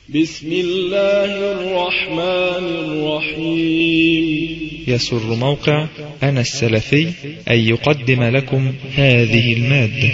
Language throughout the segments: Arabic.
بسم الله الرحمن الرحيم. يسر موقع أنا السلفي أن يقدم لكم هذه المادة.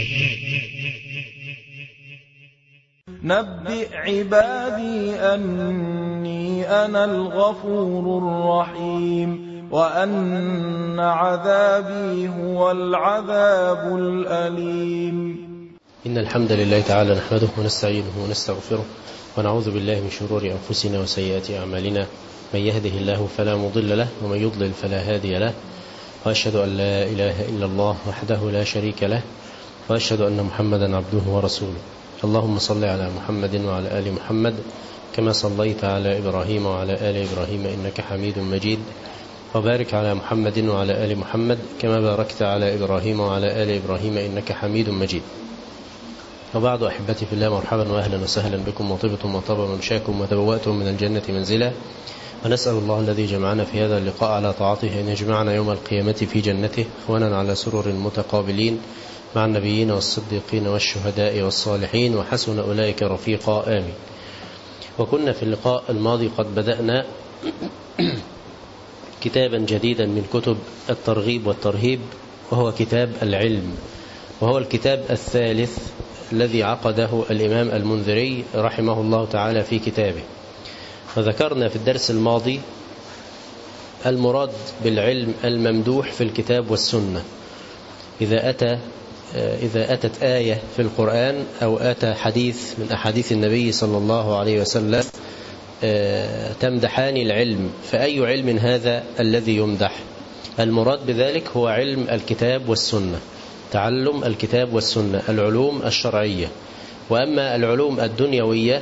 نبئ عبادي أني أنا الغفور الرحيم وأن عذابي هو العذاب الأليم. إن الحمد لله تعالى نحمده ونستعينه ونستغفره ونعوذ بالله من شرور أنفسنا وسيئات أعمالنا، من يهده الله فلا مضل له ومن يضلل فلا هادي له، وأشهد أن لا إله إلا الله وحده لا شريك له، وأشهد أن محمدا عبده ورسوله. اللهم صل على محمد وعلى آل محمد كما صليت على إبراهيم وعلى آل إبراهيم إنك حميد مجيد، وبارك على محمد وعلى آل محمد كما باركت على إبراهيم وعلى آل إبراهيم إنك حميد مجيد. وبعد أحبتي في الله، مرحبا وأهلا وسهلا بكم، وطبتم وطاب ممشاكم وتبوأتم من الجنة منزلا، ونسأل الله الذي جمعنا في هذا اللقاء على طاعته أن يجمعنا يوم القيامة في جنته إخوانا على سرر متقابلين مع النبيين والصديقين والشهداء والصالحين، وحسن أولئك رفيقا، آمين. وكنا في اللقاء الماضي قد بدأنا كتابا جديدا من كتب الترغيب والترهيب، وهو كتاب العلم، وهو الكتاب الثالث الذي عقده الإمام المنذري رحمه الله تعالى في كتابه. وذكرنا في الدرس الماضي المراد بالعلم الممدوح في الكتاب والسنة. إذا أتت آية في القرآن أو أتى حديث من أحاديث النبي صلى الله عليه وسلم تمدحان العلم، فأي علم هذا الذي يمدح؟ المراد بذلك هو علم الكتاب والسنة، تعلم الكتاب والسنة، العلوم الشرعية. وأما العلوم الدنيوية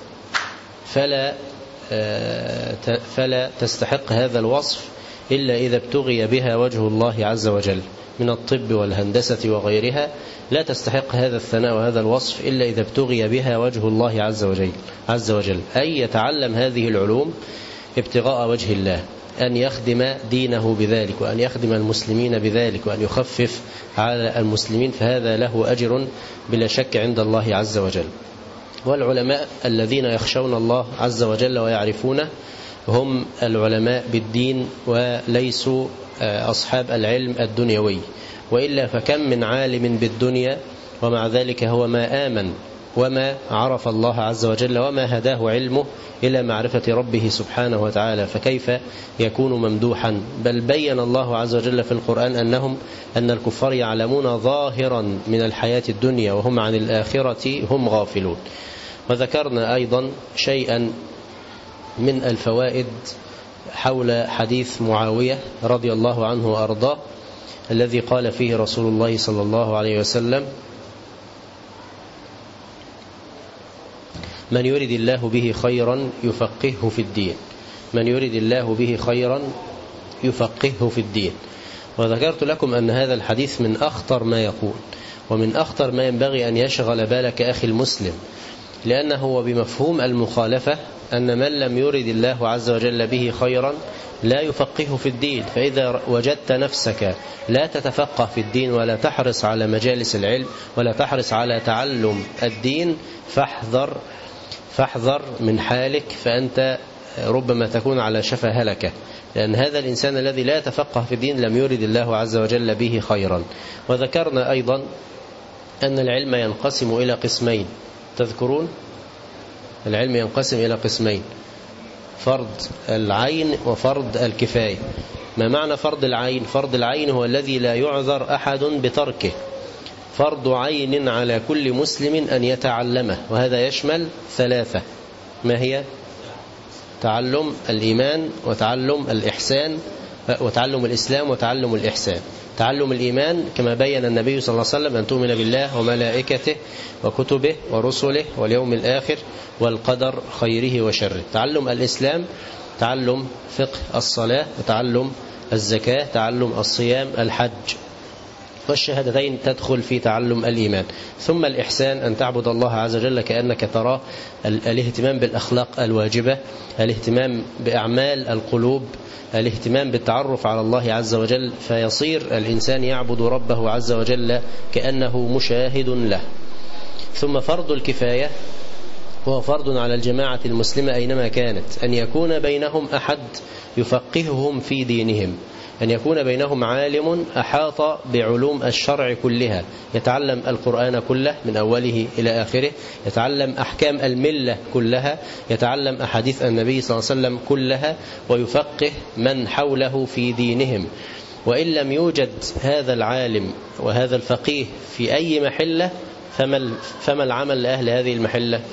فلا تستحق هذا الوصف إلا إذا ابتغي بها وجه الله عز وجل، من الطب والهندسة وغيرها لا تستحق هذا الثناء وهذا الوصف إلا إذا ابتغي بها وجه الله عز وجل، أي يتعلم هذه العلوم ابتغاء وجه الله، أن يخدم دينه بذلك، وأن يخدم المسلمين بذلك، وأن يخفف على المسلمين، فهذا له أجر بلا شك عند الله عز وجل. والعلماء الذين يخشون الله عز وجل ويعرفونه هم العلماء بالدين وليسوا أصحاب العلم الدنيوي، وإلا فكم من عالم بالدنيا ومع ذلك هو ما آمن وما عرف الله عز وجل وما هداه علمه إلى معرفة ربه سبحانه وتعالى، فكيف يكون ممدوحا؟ بل بين الله عز وجل في القرآن أن الكفار يعلمون ظاهرا من الحياة الدنيا وهم عن الآخرة هم غافلون. وذكرنا أيضا شيئا من الفوائد حول حديث معاوية رضي الله عنه وأرضاه، الذي قال فيه رسول الله صلى الله عليه وسلم: من يرد الله به خيرا يفقهه في الدين، من يرد الله به خيرا يفقهه في الدين. وذكرت لكم أن هذا الحديث من أخطر ما يكون، ومن أخطر ما ينبغي أن يشغل بالك أخي المسلم، لأنه بمفهوم المخالفة أن من لم يرد الله عز وجل به خيرا لا يفقهه في الدين. فإذا وجدت نفسك لا تتفقه في الدين ولا تحرص على مجالس العلم ولا تحرص على تعلم الدين فاحذر من حالك، فأنت ربما تكون على شفا هلكة، لأن هذا الإنسان الذي لا يتفقه في الدين لم يرد الله عز وجل به خيرا. وذكرنا أيضا أن العلم ينقسم إلى قسمين، تذكرون؟ العلم ينقسم إلى قسمين: فرض العين وفرض الكفاية. ما معنى فرض العين؟ فرض العين هو الذي لا يعذر أحد بتركه، فرض عين على كل مسلم أن يتعلمه، وهذا يشمل ثلاثة: ما هي؟ تعلم الإيمان، وتعلم الإحسان، وتعلم الإسلام، وتعلم الإحسان. تعلم الإيمان كما بين النبي صلى الله عليه وسلم: أن تؤمن بالله وملائكته وكتبه ورسله واليوم الآخر والقدر خيره وشره. تعلم الإسلام تعلم فقه الصلاة، وتعلم الزكاة، تعلم الصيام، الحج، والشهادتين تدخل في تعلم الإيمان. ثم الإحسان أن تعبد الله عز وجل كأنك تراه، الاهتمام بالأخلاق الواجبة، الاهتمام بأعمال القلوب، الاهتمام بالتعرف على الله عز وجل، فيصير الإنسان يعبد ربه عز وجل كأنه مشاهد له. ثم فرض الكفاية هو فرض على الجماعة المسلمة أينما كانت أن يكون بينهم أحد يفقههم في دينهم، أن يكون بينهم عالم أحاط بعلوم الشرع كلها، يتعلم القرآن كله من أوله إلى آخره، يتعلم أحكام الملة كلها، يتعلم أحاديث النبي صلى الله عليه وسلم كلها، ويفقه من حوله في دينهم. وإن لم يوجد هذا العالم وهذا الفقيه في أي محلة فما العمل لأهل هذه المحلة؟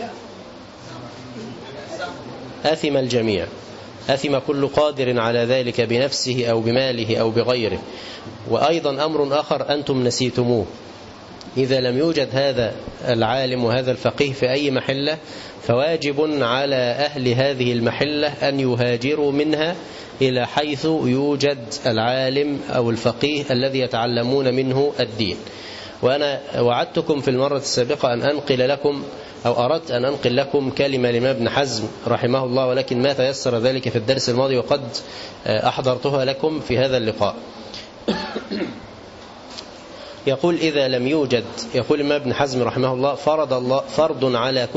أثم الجميع، أثم كل قادر على ذلك بنفسه أو بماله أو بغيره. وأيضا أمر آخر أنتم نسيتموه، إذا لم يوجد هذا العالم وهذا الفقيه في أي محلة فواجب على أهل هذه المحلة أن يهاجروا منها إلى حيث يوجد العالم أو الفقيه الذي يتعلمون منه الدين. وأنا وعدتكم في المرة السابقة أن أنقل لكم أو أردت أن أنقل لكم كلمة لما ابن حزم رحمه الله، ولكن ما تيسر ذلك في الدرس الماضي وقد أحضرتها لكم في هذا اللقاء. يقول إذا لم يوجد، يقول ما ابن حزم رحمه الله فرض على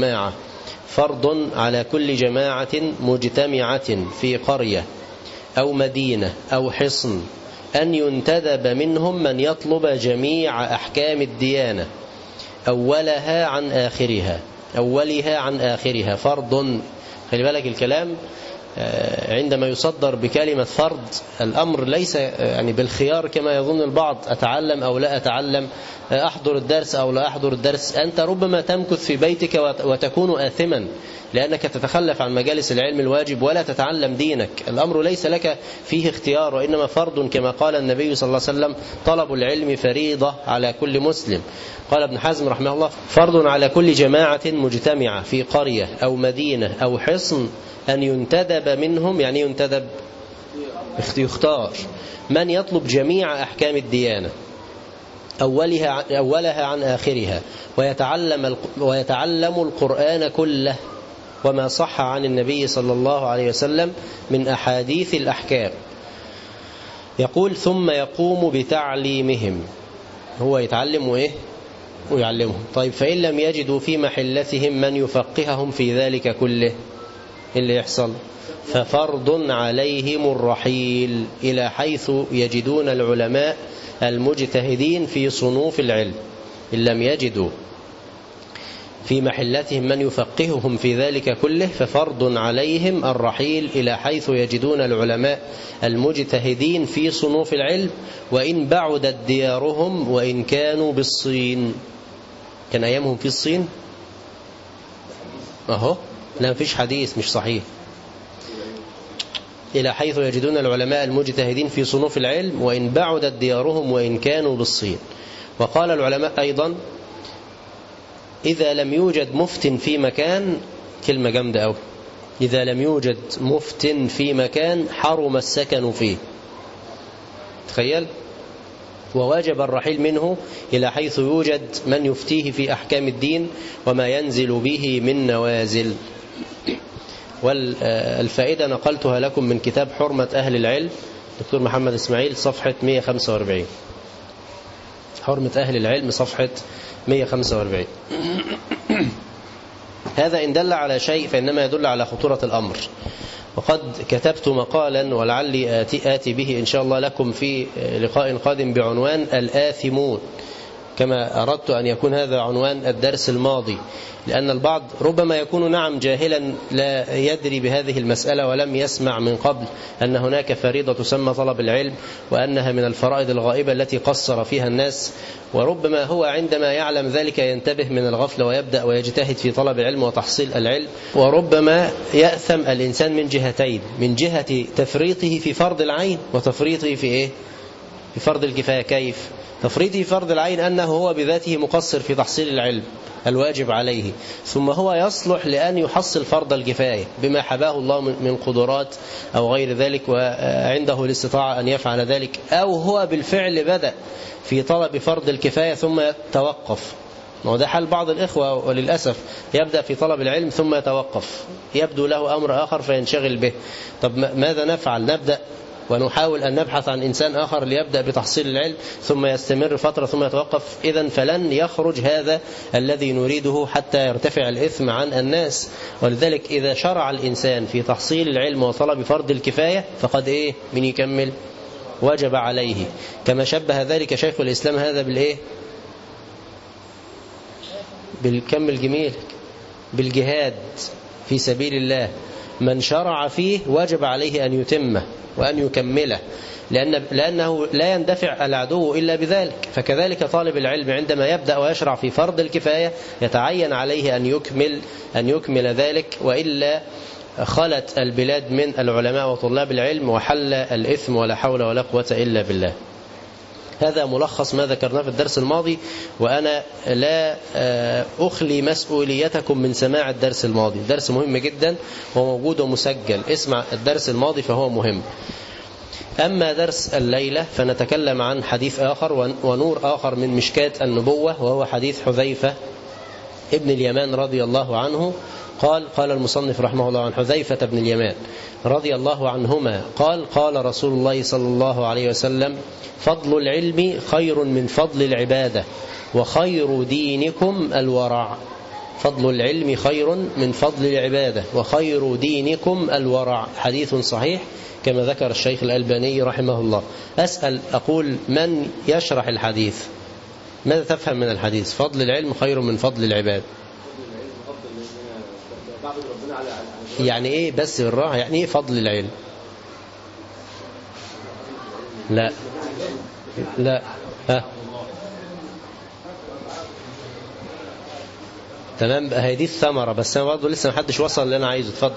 كل جماعة مجتمعة في قرية أو مدينة أو حصن أن ينتدب منهم من يطلب جميع أحكام الديانة أولها عن آخرها فرض. خلي بالك الكلام عندما يصدر بكلمة فرض الأمر ليس يعني بالخيار كما يظن البعض، أتعلم أو لا أتعلم، أحضر الدرس أو لا أحضر الدرس. أنت ربما تمكث في بيتك وتكون آثما لأنك تتخلف عن مجالس العلم الواجب ولا تتعلم دينك. الأمر ليس لك فيه اختيار، وإنما فرض كما قال النبي صلى الله عليه وسلم: طلب العلم فريضة على كل مسلم. قال ابن حزم رحمه الله: فرض على كل جماعة مجتمعة في قرية أو مدينة أو حصن أن ينتدب منهم، يعني ينتدب يختار من يطلب جميع أحكام الديانة أولها عن آخرها، ويتعلم القرآن كله وما صح عن النبي صلى الله عليه وسلم من أحاديث الأحكام. يقول: ثم يقوم بتعليمهم، هو يتعلم وإيه ويعلمهم. طيب فإن لم يجدوا في محلتهم من يفقههم في ذلك كله اللي يحصل، ففرض عليهم الرحيل إلى حيث يجدون العلماء المجتهدين في صنوف العلم. إن لم يجدوا في محلتهم من يفقههم في ذلك كله ففرض عليهم الرحيل إلى حيث يجدون العلماء المجتهدين في صنوف العلم، وإن بعدت ديارهم وإن كانوا بالصين. كان أيامهم في الصين لا مفيش حديث مش صحيح. إلى حيث يجدون العلماء المجتهدين في صنوف العلم وإن بعدت ديارهم وإن كانوا بالصين. وقال العلماء أيضا: إذا لم يوجد مفت في مكان، كلمة جامدة أوي، إذا لم يوجد مفت في مكان حرم السكن فيه. تخيل، وواجب الرحيل منه إلى حيث يوجد من يفتيه في أحكام الدين وما ينزل به من نوازل. والفائدة نقلتها لكم من كتاب حرمة أهل العلم دكتور محمد إسماعيل صفحة 145. حرمة أهل العلم صفحة 145. هذا إن دل على شيء فإنما يدل على خطورة الأمر. وقد كتبت مقالا ولعلي آتي به إن شاء الله لكم في لقاء قادم بعنوان الآثمون، كما أردت أن يكون هذا عنوان الدرس الماضي، لأن البعض ربما يكون نعم جاهلا لا يدري بهذه المسألة ولم يسمع من قبل أن هناك فريضة تسمى طلب العلم وأنها من الفرائض الغائبة التي قصر فيها الناس، وربما هو عندما يعلم ذلك ينتبه من الغفلة ويبدأ ويجتهد في طلب العلم وتحصيل العلم. وربما يأثم الإنسان من جهتين: من جهة تفريطه في فرض العين وتفريطه في إيه؟ في فرض الكفاية. كيف؟ تفريطه في فرض العين أنه هو بذاته مقصر في تحصيل العلم الواجب عليه، ثم هو يصلح لأن يحصل فرض الكفاية بما حباه الله من قدرات أو غير ذلك، وعنده الاستطاعة أن يفعل ذلك، أو هو بالفعل بدأ في طلب فرض الكفاية ثم توقف. وده حال بعض الإخوة وللأسف، يبدأ في طلب العلم ثم يتوقف، يبدو له أمر آخر فينشغل به. طب ماذا نفعل؟ نبدأ ونحاول أن نبحث عن إنسان آخر ليبدأ بتحصيل العلم ثم يستمر فترة ثم يتوقف، إذن فلن يخرج هذا الذي نريده حتى يرتفع الإثم عن الناس. ولذلك إذا شرع الإنسان في تحصيل العلم وطلب فرض الكفاية فقد من يكمل وجب عليه، كما شبه ذلك شيخ الإسلام هذا بالكمل جميل بالجهاد في سبيل الله. من شرع فيه وجب عليه أن يتمه وأن يكمله، لأنه لا يندفع العدو إلا بذلك. فكذلك طالب العلم عندما يبدأ ويشرع في فرض الكفاية يتعين عليه أن يكمل ذلك، وإلا خلت البلاد من العلماء وطلاب العلم وحل الإثم ولا حول ولا قوة إلا بالله. هذا ملخص ما ذكرناه في الدرس الماضي، وأنا لا أخلي مسؤوليتكم من سماع الدرس الماضي. الدرس مهم جدا وموجود ومسجل، اسمع الدرس الماضي فهو مهم. أما درس الليلة فنتكلم عن حديث آخر ونور آخر من مشكاة النبوة، وهو حديث حذيفة ابن اليمان رضي الله عنه. قال المصنف رحمه الله عن حذيفة بن اليمان رضي الله عنهما قال رسول الله صلى الله عليه وسلم: فضل العلم خير من فضل العبادة، وخير دينكم الورع. فضل العلم خير من فضل العبادة، وخير دينكم الورع. حديث صحيح كما ذكر الشيخ الألباني رحمه الله. أقول من يشرح الحديث؟ ماذا تفهم من الحديث؟ فضل العلم خير من فضل العبادة، يعني ايه بس بالراحة؟ يعني ايه فضل العلم؟ لا تمام بقى، هي دي الثمرة، بس انا برضه لسه محدش وصل اللي انا عايزه. اتفضل.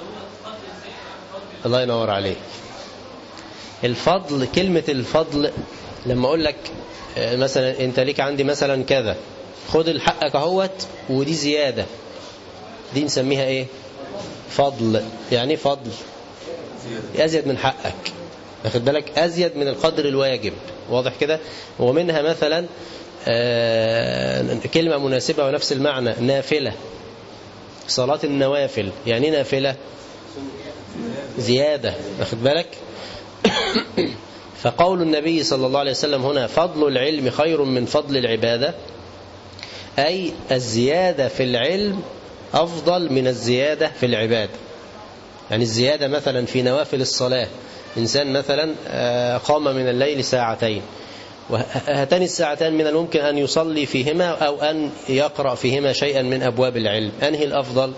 الله ينور عليك. الفضل، كلمة الفضل لما اقول لك مثلا انت ليك عندي مثلا كذا، خد الحقك اهوت ودي زيادة، دي نسميها ايه؟ فضل. يعني فضل ازيد من حقك، واخد بالك، ازيد من القدر الواجب، واضح كده. ومنها مثلا كلمة مناسبة ونفس المعنى، نافلة، صلاة النوافل. يعني نافلة زيادة، واخد بالك. فقول النبي صلى الله عليه وسلم هنا: فضل العلم خير من فضل العبادة، أي الزيادة في العلم أفضل من الزيادة في العبادة. يعني الزيادة مثلا في نوافل الصلاة، إنسان مثلا قام من الليل ساعتين، وهاتان الساعتان من الممكن أن يصلي فيهما أو أن يقرأ فيهما شيئا من أبواب العلم، أنهي الأفضل؟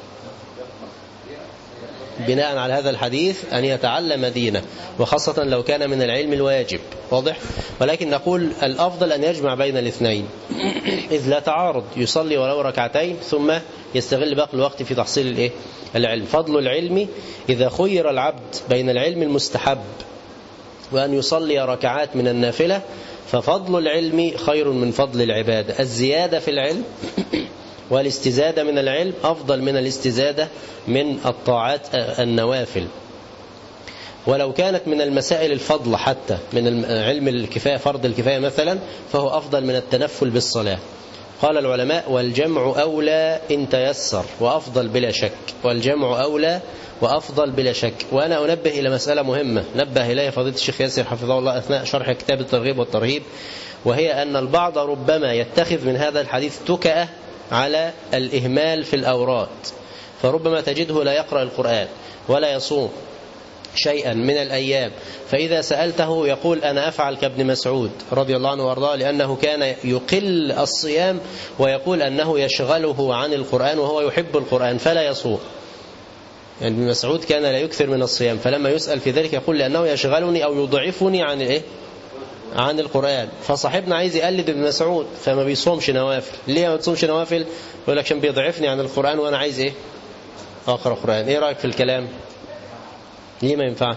بناء على هذا الحديث أن يتعلم دينه، وخاصة لو كان من العلم الواجب، واضح. ولكن نقول الأفضل أن يجمع بين الاثنين، إذ لا تعارض، يصلي ولو ركعتين ثم يستغل باقي الوقت في تحصيل العلم. فضل العلم إذا خير العبد بين العلم المستحب وأن يصلي ركعات من النافلة، ففضل العلم خير من فضل العبادة. الزيادة في العلم والاستزادة من العلم أفضل من الاستزادة من الطاعات النوافل. ولو كانت من المسائل الفضل حتى من علم الكفاية، فرض الكفاية مثلا، فهو أفضل من التنفل بالصلاة. قال العلماء: والجمع أولى إن تيسر وأفضل بلا شك. والجمع أولى وأفضل بلا شك. وأنا أنبه إلى مسألة مهمة نبه إليها فضيلة الشيخ ياسر حفظه الله أثناء شرح كتاب الترغيب والترهيب، وهي أن البعض ربما يتخذ من هذا الحديث تكأة على الإهمال في الأوراد، فربما تجده لا يقرأ القرآن ولا يصوم شيئا من الأيام، فإذا سألته يقول: أنا أفعل كابن مسعود رضي الله عنه وارضاه، لأنه كان يقل الصيام ويقول أنه يشغله عن القرآن وهو يحب القرآن فلا يصوم. يعني ابن مسعود كان لا يكثر من الصيام، فلما يسأل في ذلك يقول: لأنه يشغلني أو يضعفني عن القرآن. فصاحبنا عايز يقلد ابن مسعود فما بيصومش نوافل. ليه ما بتصومش نوافل؟ يقول لك: عشان بيضعفني عن القرآن وأنا عايز أقرأ القرآن. إيه رأيك في الكلام؟ ليه ما ينفعش؟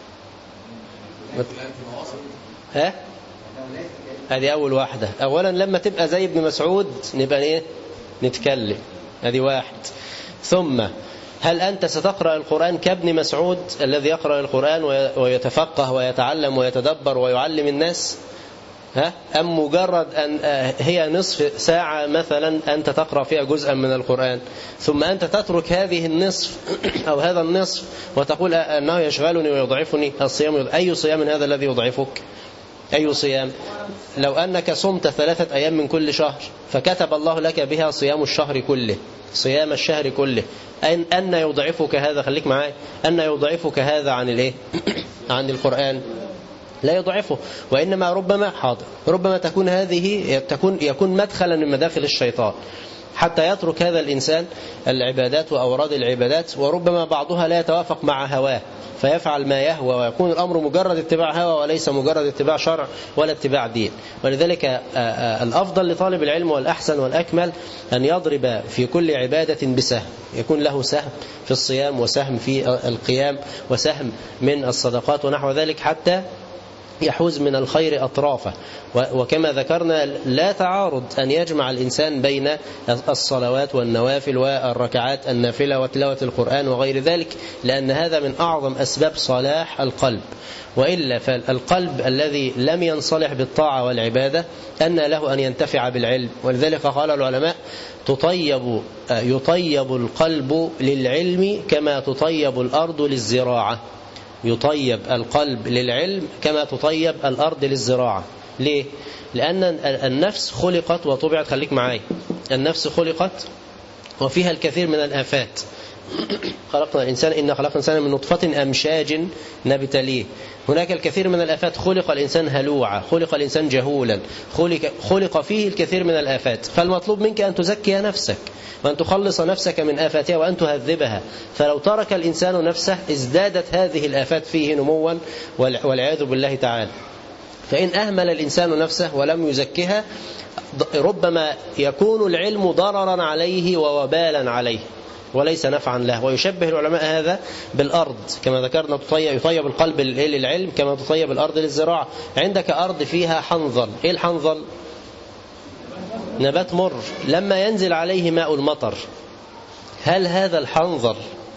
هذه أول واحدة. أولا لما تبقى زي ابن مسعود نبقى نتكلم، هذه واحد. ثم هل أنت ستقرأ القرآن كابن مسعود الذي يقرأ القرآن ويتفقه ويتعلم ويتدبر ويعلم الناس؟ أم مجرد أن هي نصف ساعة مثلا أنت تقرأ فيها جزءا من القرآن ثم أنت تترك هذه النصف أو هذا النصف وتقول أنه يشغلني ويضعفني الصيام. أي صيام هذا الذي يضعفك؟ أي صيام؟ لو أنك صمت 3 أيام من كل شهر فكتب الله لك بها صيام الشهر كله، صيام الشهر كله، أن يضعفك هذا؟ خليك معايا، أن يضعفك هذا عن الإيه؟ عن القرآن؟ لا يضعفه، وإنما ربما تكون هذه يكون مدخلا من مداخل الشيطان حتى يترك هذا الإنسان العبادات وأوراد العبادات، وربما بعضها لا يتوافق مع هواه فيفعل ما يهوى ويكون الأمر مجرد اتباع هوى وليس مجرد اتباع شرع ولا اتباع دين. ولذلك الأفضل لطالب العلم والأحسن والأكمل أن يضرب في كل عبادة بسهم، يكون له سهم في الصيام وسهم في القيام وسهم من الصدقات ونحو ذلك حتى يحوز من الخير أطرافه. وكما ذكرنا لا تعارض أن يجمع الإنسان بين الصلوات والنوافل والركعات النافلة وتلاوة القرآن وغير ذلك، لأن هذا من أعظم أسباب صلاح القلب. وإلا فالقلب الذي لم ينصلح بالطاعة والعبادة أن له أن ينتفع بالعلم. ولذلك قال العلماء يطيب القلب للعلم كما تطيب الأرض للزراعة. يطيب القلب للعلم كما تطيب الأرض للزراعة. ليه؟ لأن النفس خلقت وطبعت، خليك معايا، النفس خلقت وفيها الكثير من الآفات. خلقنا الإنسان من نطفة أمشاج نبتليه. هناك الكثير من الآفات. خلق الإنسان هلوعا، خلق الإنسان جهولا، خلق فيه الكثير من الآفات. فالمطلوب منك أن تزكي نفسك وأن تخلص نفسك من آفاتها وأن تهذبها. فلو ترك الإنسان نفسه ازدادت هذه الآفات فيه نموا والعياذ بالله تعالى. فإن أهمل الإنسان نفسه ولم يزكها ربما يكون العلم ضررا عليه ووبالا عليه وليس نفعا له. ويشبه العلماء هذا بالأرض كما ذكرنا، يطيب القلب للعلم كما تطيب الأرض للزراعة. عندك أرض فيها حنظل. إيه الحنظل؟ نبات مر. لما ينزل عليه ماء المطر هل هذا الحنظل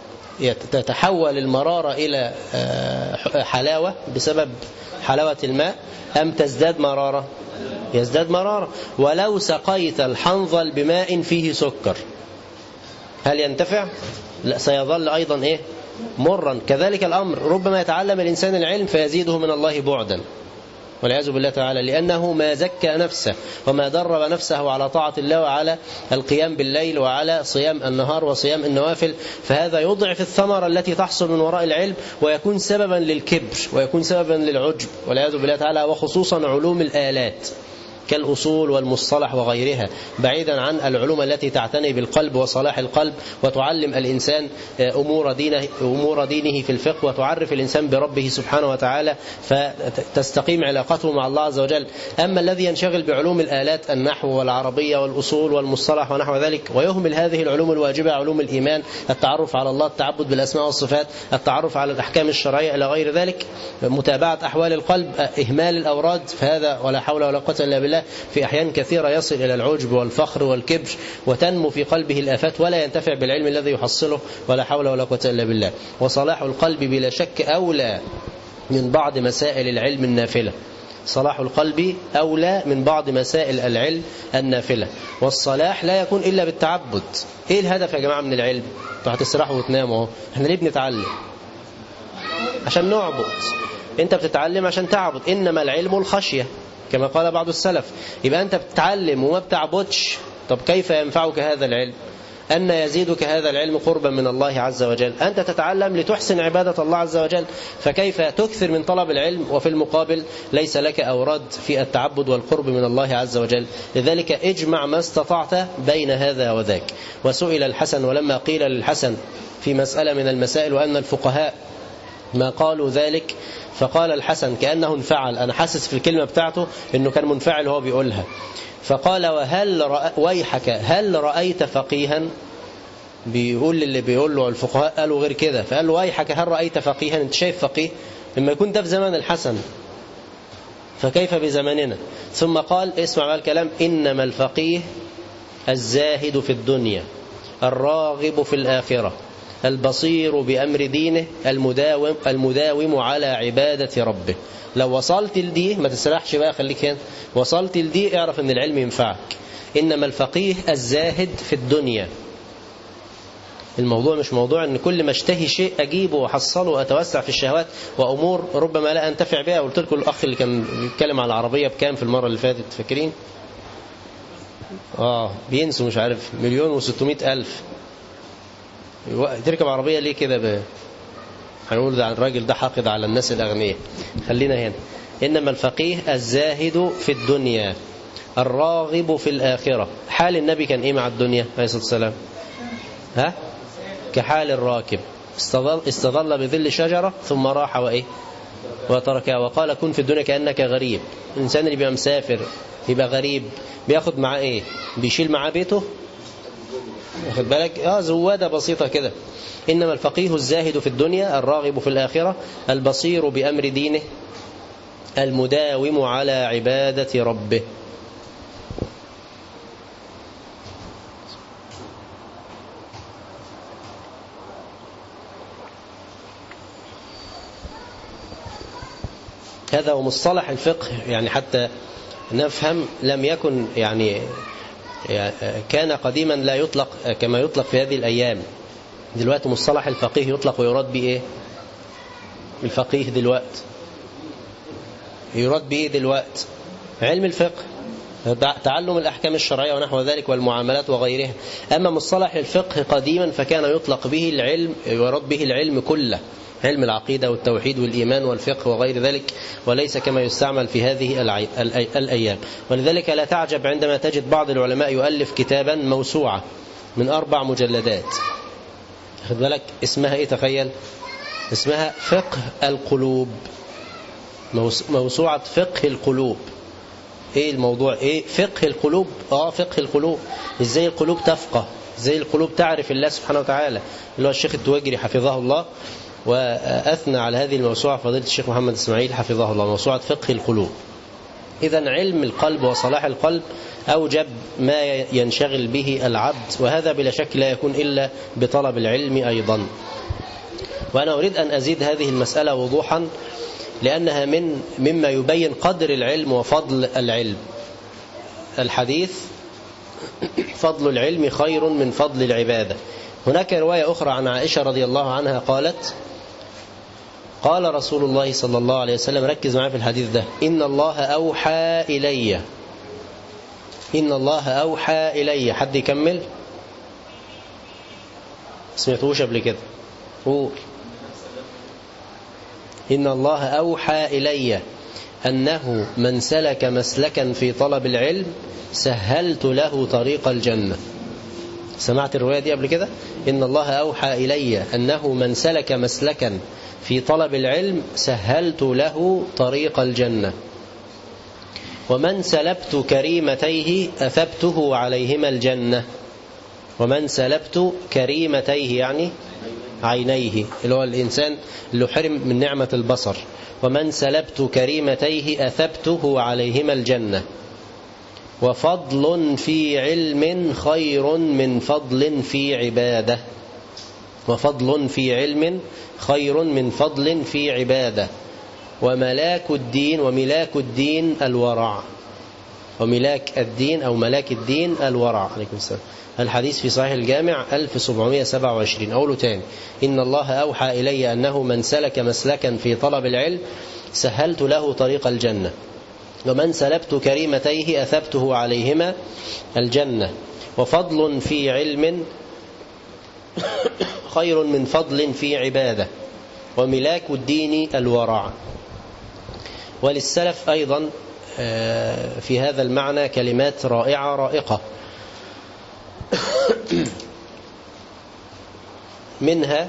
تتحول المرارة إلى حلاوة بسبب حلاوة الماء أم تزداد مرارة؟ يزداد مرارة. ولو سقيت الحنظل بماء فيه سكر هل ينتفع؟ لا، سيظل أيضا إيه؟ مرا. كذلك الأمر، ربما يتعلم الإنسان العلم فيزيده من الله بعدا والعياذ بالله تعالى، لأنه ما زكى نفسه وما درب نفسه على طاعة الله وعلى القيام بالليل وعلى صيام النهار وصيام النوافل. فهذا يضعف الثمرة التي تحصل من وراء العلم ويكون سببا للكبر ويكون سببا للعجب والعياذ بالله تعالى. وخصوصا علوم الآلات كالأصول والمصطلح وغيرها، بعيدا عن العلوم التي تعتني بالقلب وصلاح القلب وتعلم الإنسان أمور دينه في الفقه وتعرف الإنسان بربه سبحانه وتعالى فتستقيم علاقته مع الله عز وجل. أما الذي ينشغل بعلوم الآلات النحو والعربية والأصول والمصطلح ونحو ذلك ويهمل هذه العلوم الواجبة، علوم الإيمان، التعرف على الله، التعبد بالأسماء والصفات، التعرف على الأحكام الشرعية إلى غير ذلك، متابعة أحوال القلب، إهمال الأوراد، فهذا ولا حول ولا قوة إلا بالله في أحيان كثيرة يصل إلى العجب والفخر والكبر وتنمو في قلبه الآفات ولا ينتفع بالعلم الذي يحصله ولا حول ولا قوة إلا بالله. وصلاح القلب بلا شك أولى من بعض مسائل العلم النافلة. صلاح القلب أولى من بعض مسائل العلم النافلة. والصلاح لا يكون إلا بالتعبد. إيه الهدف يا جماعة من العلم؟ هتسرحوا وتناموا. احنا ليه بنتعلم؟ عشان نعبد. انت بتتعلم عشان تعبد. إنما العلم الخشية كما قال بعض السلف. يبقى أنت بتتعلم وما بتعبدش، طب كيف ينفعك هذا العلم؟ أن يزيدك هذا العلم قربا من الله عز وجل. أنت تتعلم لتحسن عبادة الله عز وجل، فكيف تكثر من طلب العلم وفي المقابل ليس لك أوراد في التعبد والقرب من الله عز وجل؟ لذلك اجمع ما استطعت بين هذا وذاك. وسئل الحسن ولما قيل للحسن في مسألة من المسائل وأن الفقهاء ما قالوا ذلك، فقال الحسن كأنه انفعل، أنا حاسس في الكلمة بتاعته أنه كان منفعل وهو بيقولها، فقال ويحك هل رأيت فقيها؟ بيقول اللي بيقول له الفقهاء قالوا غير كده، فقال له ويحك هل رأيت فقيها؟ انت شايف فقيه لما يكون ده في زمان الحسن فكيف بزماننا؟ ثم قال اسمع بقى الكلام، إنما الفقيه الزاهد في الدنيا الراغب في الآخرة البصير بأمر دينه المداوم على عبادة ربه. لو وصلت لدي ما تسرحش بقى، خليك هنا، وصلت لدي اعرف ان العلم ينفعك. إنما الفقيه الزاهد في الدنيا. الموضوع مش موضوع ان كل ما اشتهي شيء اجيبه واحصله واتوسع في الشهوات وامور ربما لا انتفع بها. قلت لكم الاخ اللي كان بيتكلم على العربيه بكام في المره اللي فاتت، فاكرين؟ بينسوا، مش عارف 1,600,000. تركب عربيه ليه كده؟ هنقول ده الراجل ده حاقد على الناس الاغنياء. خلينا هنا. انما الفقيه الزاهد في الدنيا الراغب في الاخره. حال النبي كان ايه مع الدنيا عليه الصلاه والسلام؟ كحال الراكب، استظل بظل شجرة ثم راح وتركها، وقال كن في الدنيا كأنك غريب. الإنسان اللي بيبقى مسافر يبقى غريب، بياخد معاه ايه؟ بيشيل معاه بيته، واخد بالك؟ زوادة بسيطة كده. إنما الفقيه الزاهد في الدنيا الراغب في الآخرة البصير بأمر دينه المداوم على عبادة ربه. هذا هو مصطلح الفقه، يعني حتى نفهم. لم يكن يعني كان قديما لا يطلق كما يطلق في هذه الأيام. دلوقتي مصطلح الفقيه يطلق ويراد به ايه؟ الفقيه دلوقتي يراد به دلوقتي علم الفقه، تعلم الأحكام الشرعية ونحو ذلك والمعاملات وغيرها. أما مصطلح الفقه قديما فكان يطلق به العلم، يراد به العلم كله، علم العقيدة والتوحيد والإيمان والفقه وغير ذلك، وليس كما يستعمل في هذه الأيام. ولذلك لا تعجب عندما تجد بعض العلماء يؤلف كتابا موسوعة من 4 مجلدات، خد بالك اسمها ايه؟ تخيل، اسمها فقه القلوب، موسوعة فقه القلوب. ايه الموضوع؟ ايه فقه القلوب؟ فقه القلوب، ازاي القلوب تفقه، ازاي القلوب تعرف الله سبحانه وتعالى، اللي هو الشيخ التويجري حفظه الله، وأثنى على هذه الموسوعة فضيلة الشيخ محمد إسماعيل حفظه الله، موسوعة فقه القلوب. إذن علم القلب وصلاح القلب أوجب ما ينشغل به العبد، وهذا بلا شك لا يكون إلا بطلب العلم أيضا. وأنا أريد أن أزيد هذه المسألة وضوحا، لأنها مما يبين قدر العلم وفضل العلم. الحديث فضل العلم خير من فضل العبادة. هناك رواية أخرى عن عائشة رضي الله عنها قالت: قال رسول الله صلى الله عليه وسلم، ركز معي في الحديث ده: إن الله أوحى إلي. إن الله أوحى إلي. حد يكمل؟ سمعتوش قبل كده؟ قول. إن الله أوحى إلي أنه من سلك مسلكا في طلب العلم سهلت له طريق الجنة. سمعت الرواية دي قبل كده؟ إن الله أوحى إلي أنه من سلك مسلكا في طلب العلم سهلت له طريق الجنة، ومن سلبت كريمتيه أثبته عليهما الجنة. ومن سلبت كريمتيه يعني عينيه، اللي هو الإنسان اللي حرم من نعمة البصر. ومن سلبت كريمتيه أثبته عليهما الجنة. وفضل في علم خير من فضل في عبادة. وفضل في علم خير من فضل في عبادة. وملاك الدين الورع. وملاك الدين أو ملاك الدين الورع. عليكم السلام. الحديث في صحيح الجامع 1727. أقوله تاني: إن الله أوحى إلي أنه من سلك مسلكا في طلب العلم سهلت له طريق الجنة، ومن سلبت كريمتيه أثبته عليهما الجنة. وفضل في علم خير من فضل في عبادة. وملاك الدين الورع. وللسلف أيضا في هذا المعنى كلمات رائعة رائقة، منها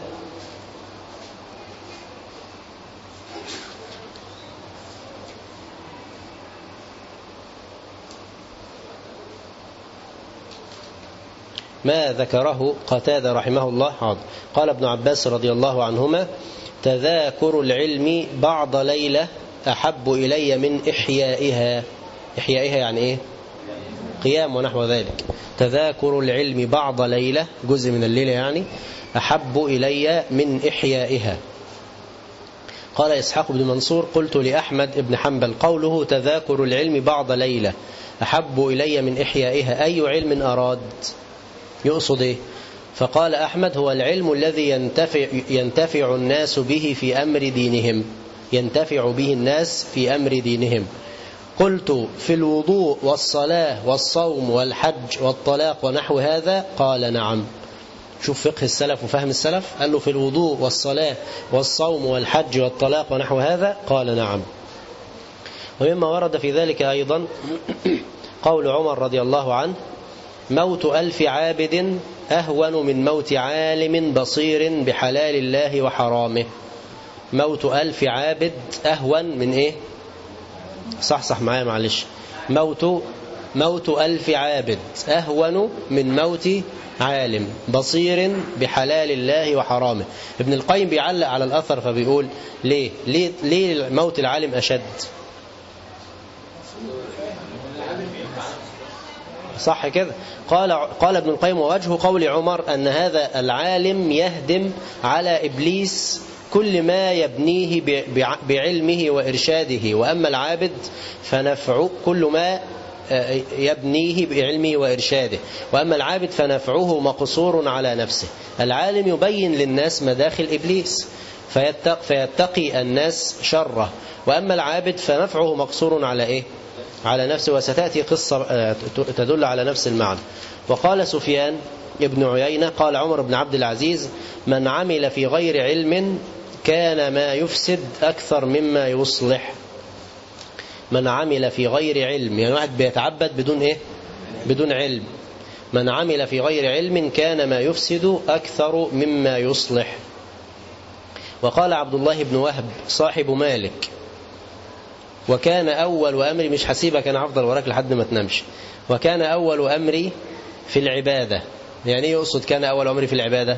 ما ذكره قتادة رحمه الله. قال ابن عباس رضي الله عنهما: تذاكر العلم بعض ليلة أحب إلي من إحيائها. إحيائها يعني إيه؟ قيام ونحو ذلك. تذاكر العلم بعض ليلة، جزء من الليلة يعني، أحب إلي من إحيائها. قال إسحاق بن منصور قلت لأحمد بن حنبل قوله تذاكر العلم بعض ليلة أحب إلي من إحيائها أي علم أراد؟ يقصد إيه؟ فقال أحمد هو العلم الذي ينتفع الناس به في أمر دينهم، ينتفع به الناس في أمر دينهم. قلت في الوضوء والصلاة والصوم والحج والطلاق ونحو هذا؟ قال نعم. شوف فقه السلف وفهم السلف، قال له في الوضوء والصلاة والصوم والحج والطلاق ونحو هذا؟ قال نعم. ومما ورد في ذلك أيضا قول عمر رضي الله عنه موت 1000 عابد أهون من موت عالم بصير بحلال الله وحرامه. موت 1000 عابد أهون من إيه؟ صح معايا معلش. موت 1000 عابد أهون من موت عالم بصير بحلال الله وحرامه. ابن القيم بيعلق على الأثر فبيقول ليه موت العالم أشد؟ صح كده. قال ابن القيم ووجه قول عمر أن هذا العالم يهدم على إبليس كل ما يبنيه بعلمه وإرشاده، وأما العابد فنفعه كل ما يبنيه بعلمه وإرشاده، وأما العابد فنفعه مقصور على نفسه. العالم يبين للناس مداخل إبليس فيتقي الناس شره، وأما العابد فنفعه مقصور على إيه؟ على نفسه. وستأتي قصة تدل على نفس المعنى. وقال سفيان ابن عيينة قال عمر بن عبد العزيز من عمل في غير علم كان ما يفسد أكثر مما يصلح. من عمل في غير علم يعني واحد بيتعبد بدون إيه؟ بدون علم. من عمل في غير علم كان ما يفسد أكثر مما يصلح. وقال عبد الله بن وهب صاحب مالك وكان أول أمري، مش حسيبك أنا هفضل وراك لحد ما تنامش، وكان أول أمري في العبادة. يعني ايه يقصد كان أول أمري في العبادة؟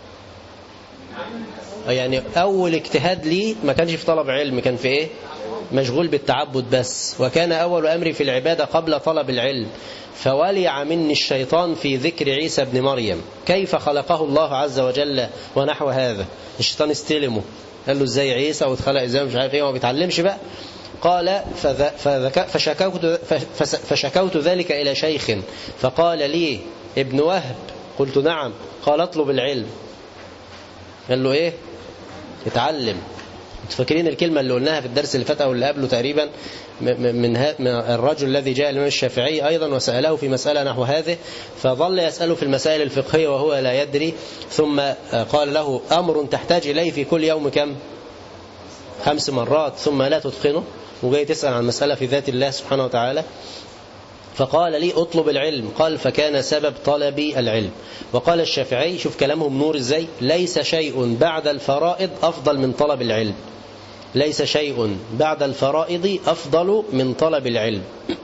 يعني أول اجتهاد لي ما كانش في طلب علم، كان في إيه؟ مشغول بالتعبد بس. وكان أول أمري في العبادة قبل طلب العلم، فولع مني الشيطان في ذكر عيسى بن مريم كيف خلقه الله عز وجل ونحو هذا. الشيطان استلمه قال له ازاي عيسى واتخلق ازاي مش عارف ايه، وما بيتعلمش بقى. قال فشكوت ذلك إلى شيخ فقال لي ابن وهب. قلت نعم. قال اطلب العلم. قال له ايه؟ اتعلم. فاكرين الكلمة اللي قلناها في الدرس اللي فات أو اللي قبله تقريبا من الرجل الذي جاء الإمام الشافعي أيضا وسأله في مسألة نحو هذه، فظل يسأله في المسائل الفقهية وهو لا يدري، ثم قال له أمر تحتاج إليه في كل يوم كم؟ 5 مرات، ثم لا تتقنه وجاي تسأل عن مسألة في ذات الله سبحانه وتعالى. فقال لي اطلب العلم. قال فكان سبب طلبي العلم. وقال الشافعي، شوف كلامهم نور ازاي، ليس شيء بعد الفرائض أفضل من طلب العلم. ليس شيء بعد الفرائض أفضل من طلب العلم.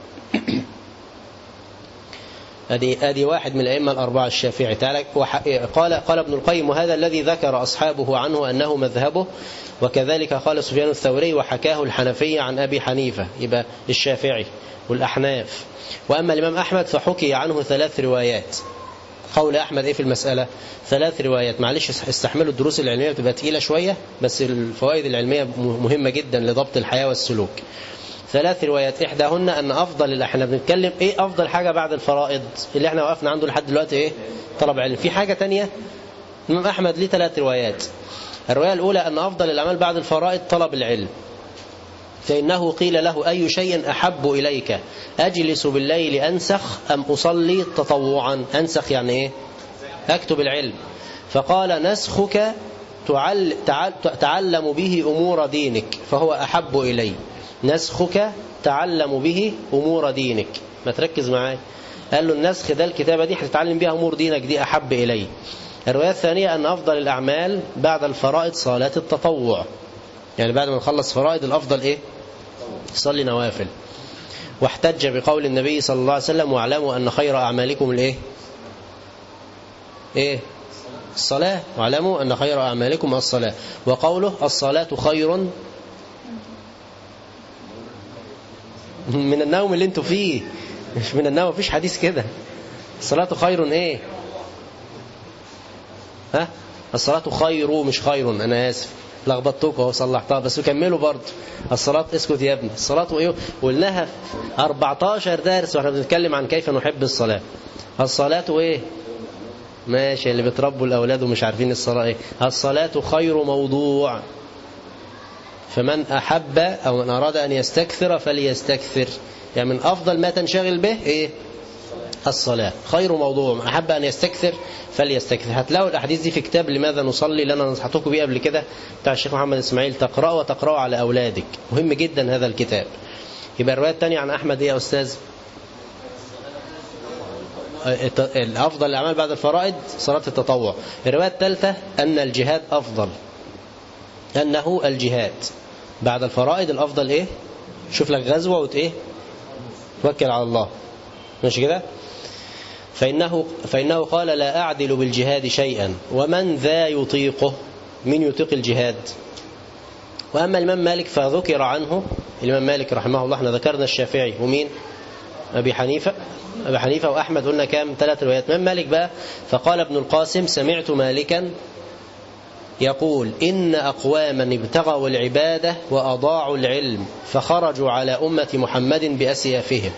هذه واحد من الأئمة الأربعة الشافعي. قال ابن القيم وهذا الذي ذكر أصحابه عنه أنه مذهبه، وكذلك قال سفيان الثوري وحكاه الحنفية عن أبي حنيفة، يبقى الشافعي والأحناف. وأما الإمام أحمد فحكي عنه 3 روايات. قول أحمد إيه في المسألة؟ 3 روايات. معلش استحملوا الدروس العلمية بتبقى تقيلة شوية، بس الفوائد العلمية مهمة جدا لضبط الحياة والسلوك. 3 روايات، إحداهن أن أفضل، احنا بنتكلم إيه أفضل حاجة بعد الفرائض اللي احنا وقفنا عنده لحد دلوقتي إيه؟ طلب علم. في حاجة تانية؟ الإمام أحمد ليه 3 روايات. الرواية الأولى أن أفضل الأعمال بعد الفرائض طلب العلم، فإنه قيل له أي شيء أحب إليك أجلس بالليل أنسخ أم أصلي تطوعا؟ أنسخ يعني إيه؟ أكتب العلم. فقال نسخك تعلم به أمور دينك فهو أحب إلي. نسخك تعلم به أمور دينك. ما تركز معاي، قال له النسخ ده الكتابة دي هتتعلم بها أمور دينك، دي أحب إلي. الرواية الثانية أن أفضل الأعمال بعد الفرائض صلاة التطوع، يعني بعد ما نخلص فرائض الأفضل إيه؟ صلي نوافل. واحتج بقول النبي صلى الله عليه وسلم واعلموا أن خير أعمالكم الإيه؟ إيه؟ الصلاة. واعلموا أن خير أعمالكم الصلاة. وقوله الصلاة خير من النوم اللي انتوا فيه، مش من النوم، مفيش حديث كده. الصلاة خير إيه؟ ها؟ الصلاة خير مش خير، أنا آسف لخبطتكم اهو صلحتها، بس كملوا برضه. الصلاة اسكت يا ابني، الصلاة ايه؟ قلناها في 14 درس واحنا بنتكلم عن كيف نحب الصلاة. الصلاة ايه؟ ماشي، اللي بتربوا الأولاد ومش عارفين الصلاة ايه. الصلاة خير موضوع، فمن أحب أو من أراد أن يستكثر فليستكثر، يعني من أفضل ما تنشغل به ايه؟ الصلاة خير موضوع، من أحب أن يستكثر فليستكثر. هتلاقوا الأحاديث دي في كتاب لماذا نصلي اللي أنا نصحتكم بيه قبل كده بتاع الشيخ محمد إسماعيل، تقرأه وتقرأه على أولادك، مهم جدا هذا الكتاب. يبقى الرواية الثانية عن أحمد إيه يا أستاذ؟ الأفضل الأعمال بعد الفرائض صلاة التطوع. الرواية الثالثة أن الجهاد أفضل، أنه الجهاد بعد الفرائض الأفضل إيه؟ شوف لك غزوة وإيه؟ توكل على الله، ماشي كده؟ فإنه قال لا أعدل بالجهاد شيئا ومن ذا يطيقه، من يطيق الجهاد؟ وأما الإمام مالك فذكر عنه، الإمام مالك رحمه الله، احنا ذكرنا الشافعي ومين؟ أبي حنيفة وأحمد، قلنا كام؟ 3 روايات. الإمام مالك بقى فقال ابن القاسم سمعت مالكا يقول إن أقواما ابتغوا العبادة وأضاعوا العلم فخرجوا على أمة محمد بأسيافهم.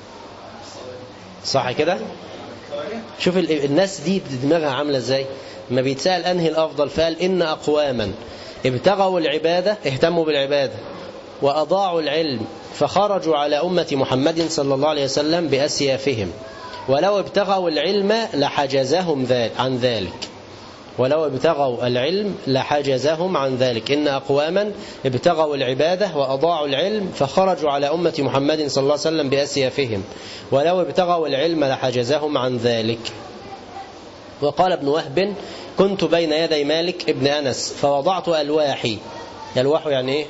صح كده؟ شوف الناس دي دماغها عاملة ازاي، ما بيتسأل أنهي الأفضل فقال إن أقواما ابتغوا العبادة، اهتموا بالعبادة، وأضاعوا العلم فخرجوا على أمة محمد صلى الله عليه وسلم بأسيافهم، ولو ابتغوا العلم لحجزهم عن ذلك، ولو ابتغوا العلم لحجزهم عن ذلك. إن أقواما ابتغوا العبادة وأضاعوا العلم فخرجوا على أمة محمد صلى الله عليه وسلم بأسيافهم، ولو ابتغوا العلم لحجزهم عن ذلك. وقال ابن وهب كنت بين يدي مالك ابن أنس فوضعت ألواحي، الواح يعني إيه؟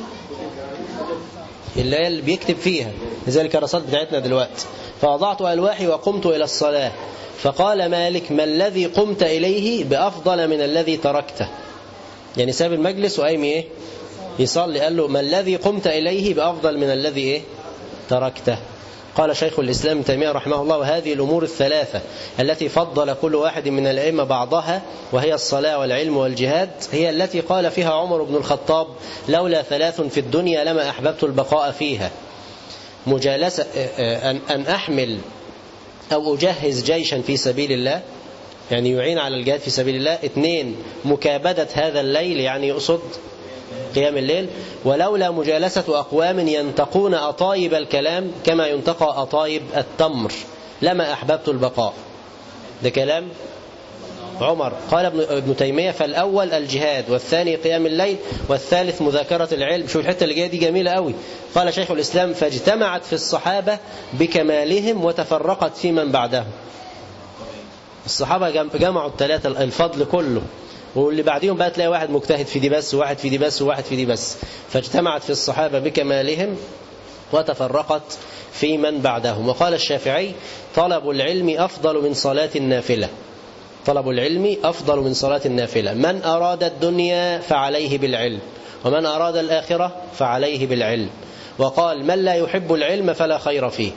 اللي بيكتب فيها، لذلك الرصاد بتاعتنا دلوقتي. فوضعت ألواحي وقمت إلى الصلاة، فقال مالك ما الذي قمت إليه بأفضل من الذي تركته؟ يعني ساب المجلس وقايم إيه؟ يصلي. قال له ما الذي قمت إليه بأفضل من الذي إيه؟ تركته. قال شيخ الإسلام ابن تيمية رحمه الله وهذه الأمور الثلاثة التي فضل كل واحد من الأئمة بعضها، وهي الصلاة والعلم والجهاد، هي التي قال فيها عمر بن الخطاب لولا 3 في الدنيا لما أحببت البقاء فيها: مجالسة أن أحمل أو أجهز جيشا في سبيل الله، يعني يعين على الجهاد في سبيل الله. 2 مكابدة هذا الليل، يعني يقصد قيام الليل. ولولا مجالسة أقوام ينتقون أطايب الكلام كما ينتقى أطايب التمر لما أحببت البقاء. ده كلام عمر. قال ابن تيمية فالأول الجهاد، والثاني قيام الليل، والثالث مذاكرة العلم. شوف الحتة اللي جاية دي جميلة قوي. قال شيخ الإسلام فاجتمعت في الصحابة بكمالهم وتفرقت في من بعدهم. الصحابة جمعوا الثلاثة الفضل كله، واللي بعديهم بقى تلاقي واحد مجتهد في دي بس، وواحد في دي بس، وواحد في دي بس. فاجتمعت في الصحابة بكمالهم وتفرقت في من بعدهم. وقال الشافعي طلب العلم أفضل من صلاة النافلة، طلب العلم أفضل من صلاة النافلة. من أراد الدنيا فعليه بالعلم، ومن أراد الآخرة فعليه بالعلم. وقال من لا يحب العلم فلا خير فيه.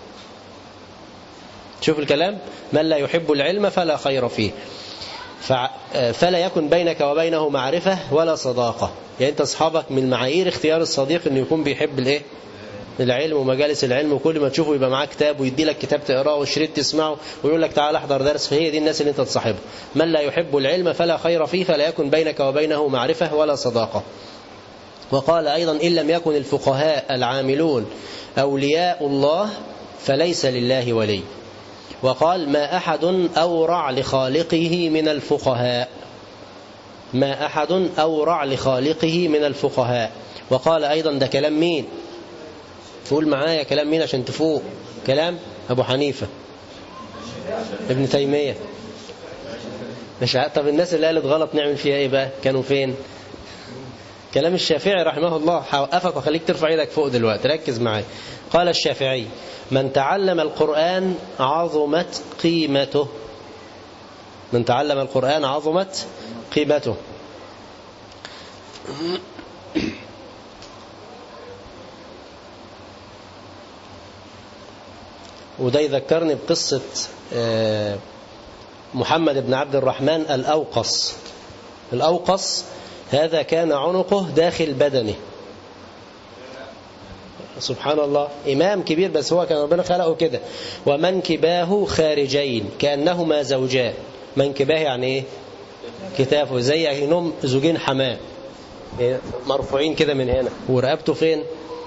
شوف الكلام، من لا يحب العلم فلا خير فيه. فلا يكن بينك وبينه معرفة ولا صداقة. يعني أنت أصحابك من معايير اختيار الصديق أنه يكون بيحب الإيه؟ العلم ومجالس العلم، وكل ما تشوفه يبقى معاه كتاب ويدي لك كتاب تقراه وشريط تسمعه ويقول لك تعال احضر درس. فهي دي الناس اللي أنت تصاحبها. من لا يحب العلم فلا خير فيه، فلا يكن بينك وبينه معرفة ولا صداقة. وقال أيضا إن لم يكن الفقهاء العاملون أولياء الله فليس لله ولي. وقال ما أحد أورع لخالقه من الفقهاء، ما أحد أورع لخالقه من الفقهاء. وقال أيضا ده كلام مين؟ تقول معايا كلام مين عشان تفوق؟ كلام أبو حنيفة، ابن تيمية. مش طب الناس اللي قالت غلط نعمل فيها ايه بقى؟ كانوا فين؟ كلام الشافعي رحمه الله. هوقفك وخليك ترفع ايدك فوق دلوقتي، ركز معايا. قال الشافعي من تعلم القرآن عظمت قيمته، من تعلم القرآن عظمت قيمته. وده يذكرني بقصة محمد بن عبد الرحمن الأوقص الأوقص هذا كان عنقه داخل بدنه. سبحان الله، إمام كبير بس هو كان ربنا خلقه كده. ومنكباه خارجين كأنهما زوجان. منكباه يعني إيه؟ كتافه زي انهم زوجين حمام مرفوعين كده من هنا، ورقبته فين؟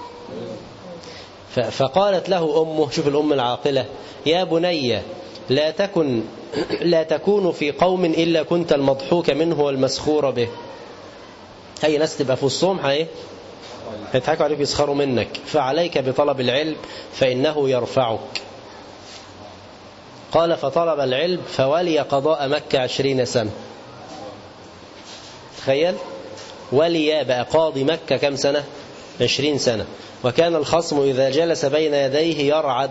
فقالت له أمه، شوف الأم العاقلة: يا بني لا تكون في قوم إلا كنت المضحوك منه والمسخور به. أي ناس تبقى في وسطهم هيضحكوا عليك يسخروا منك، فعليك بطلب العلم فإنه يرفعك. قال: فطلب العلم فولي قضاء مكة 20 سنة. تخيل، ولي بقى قاضي مكة كم سنة؟ 20 سنة. وكان الخصم إذا جلس بين يديه يرعد.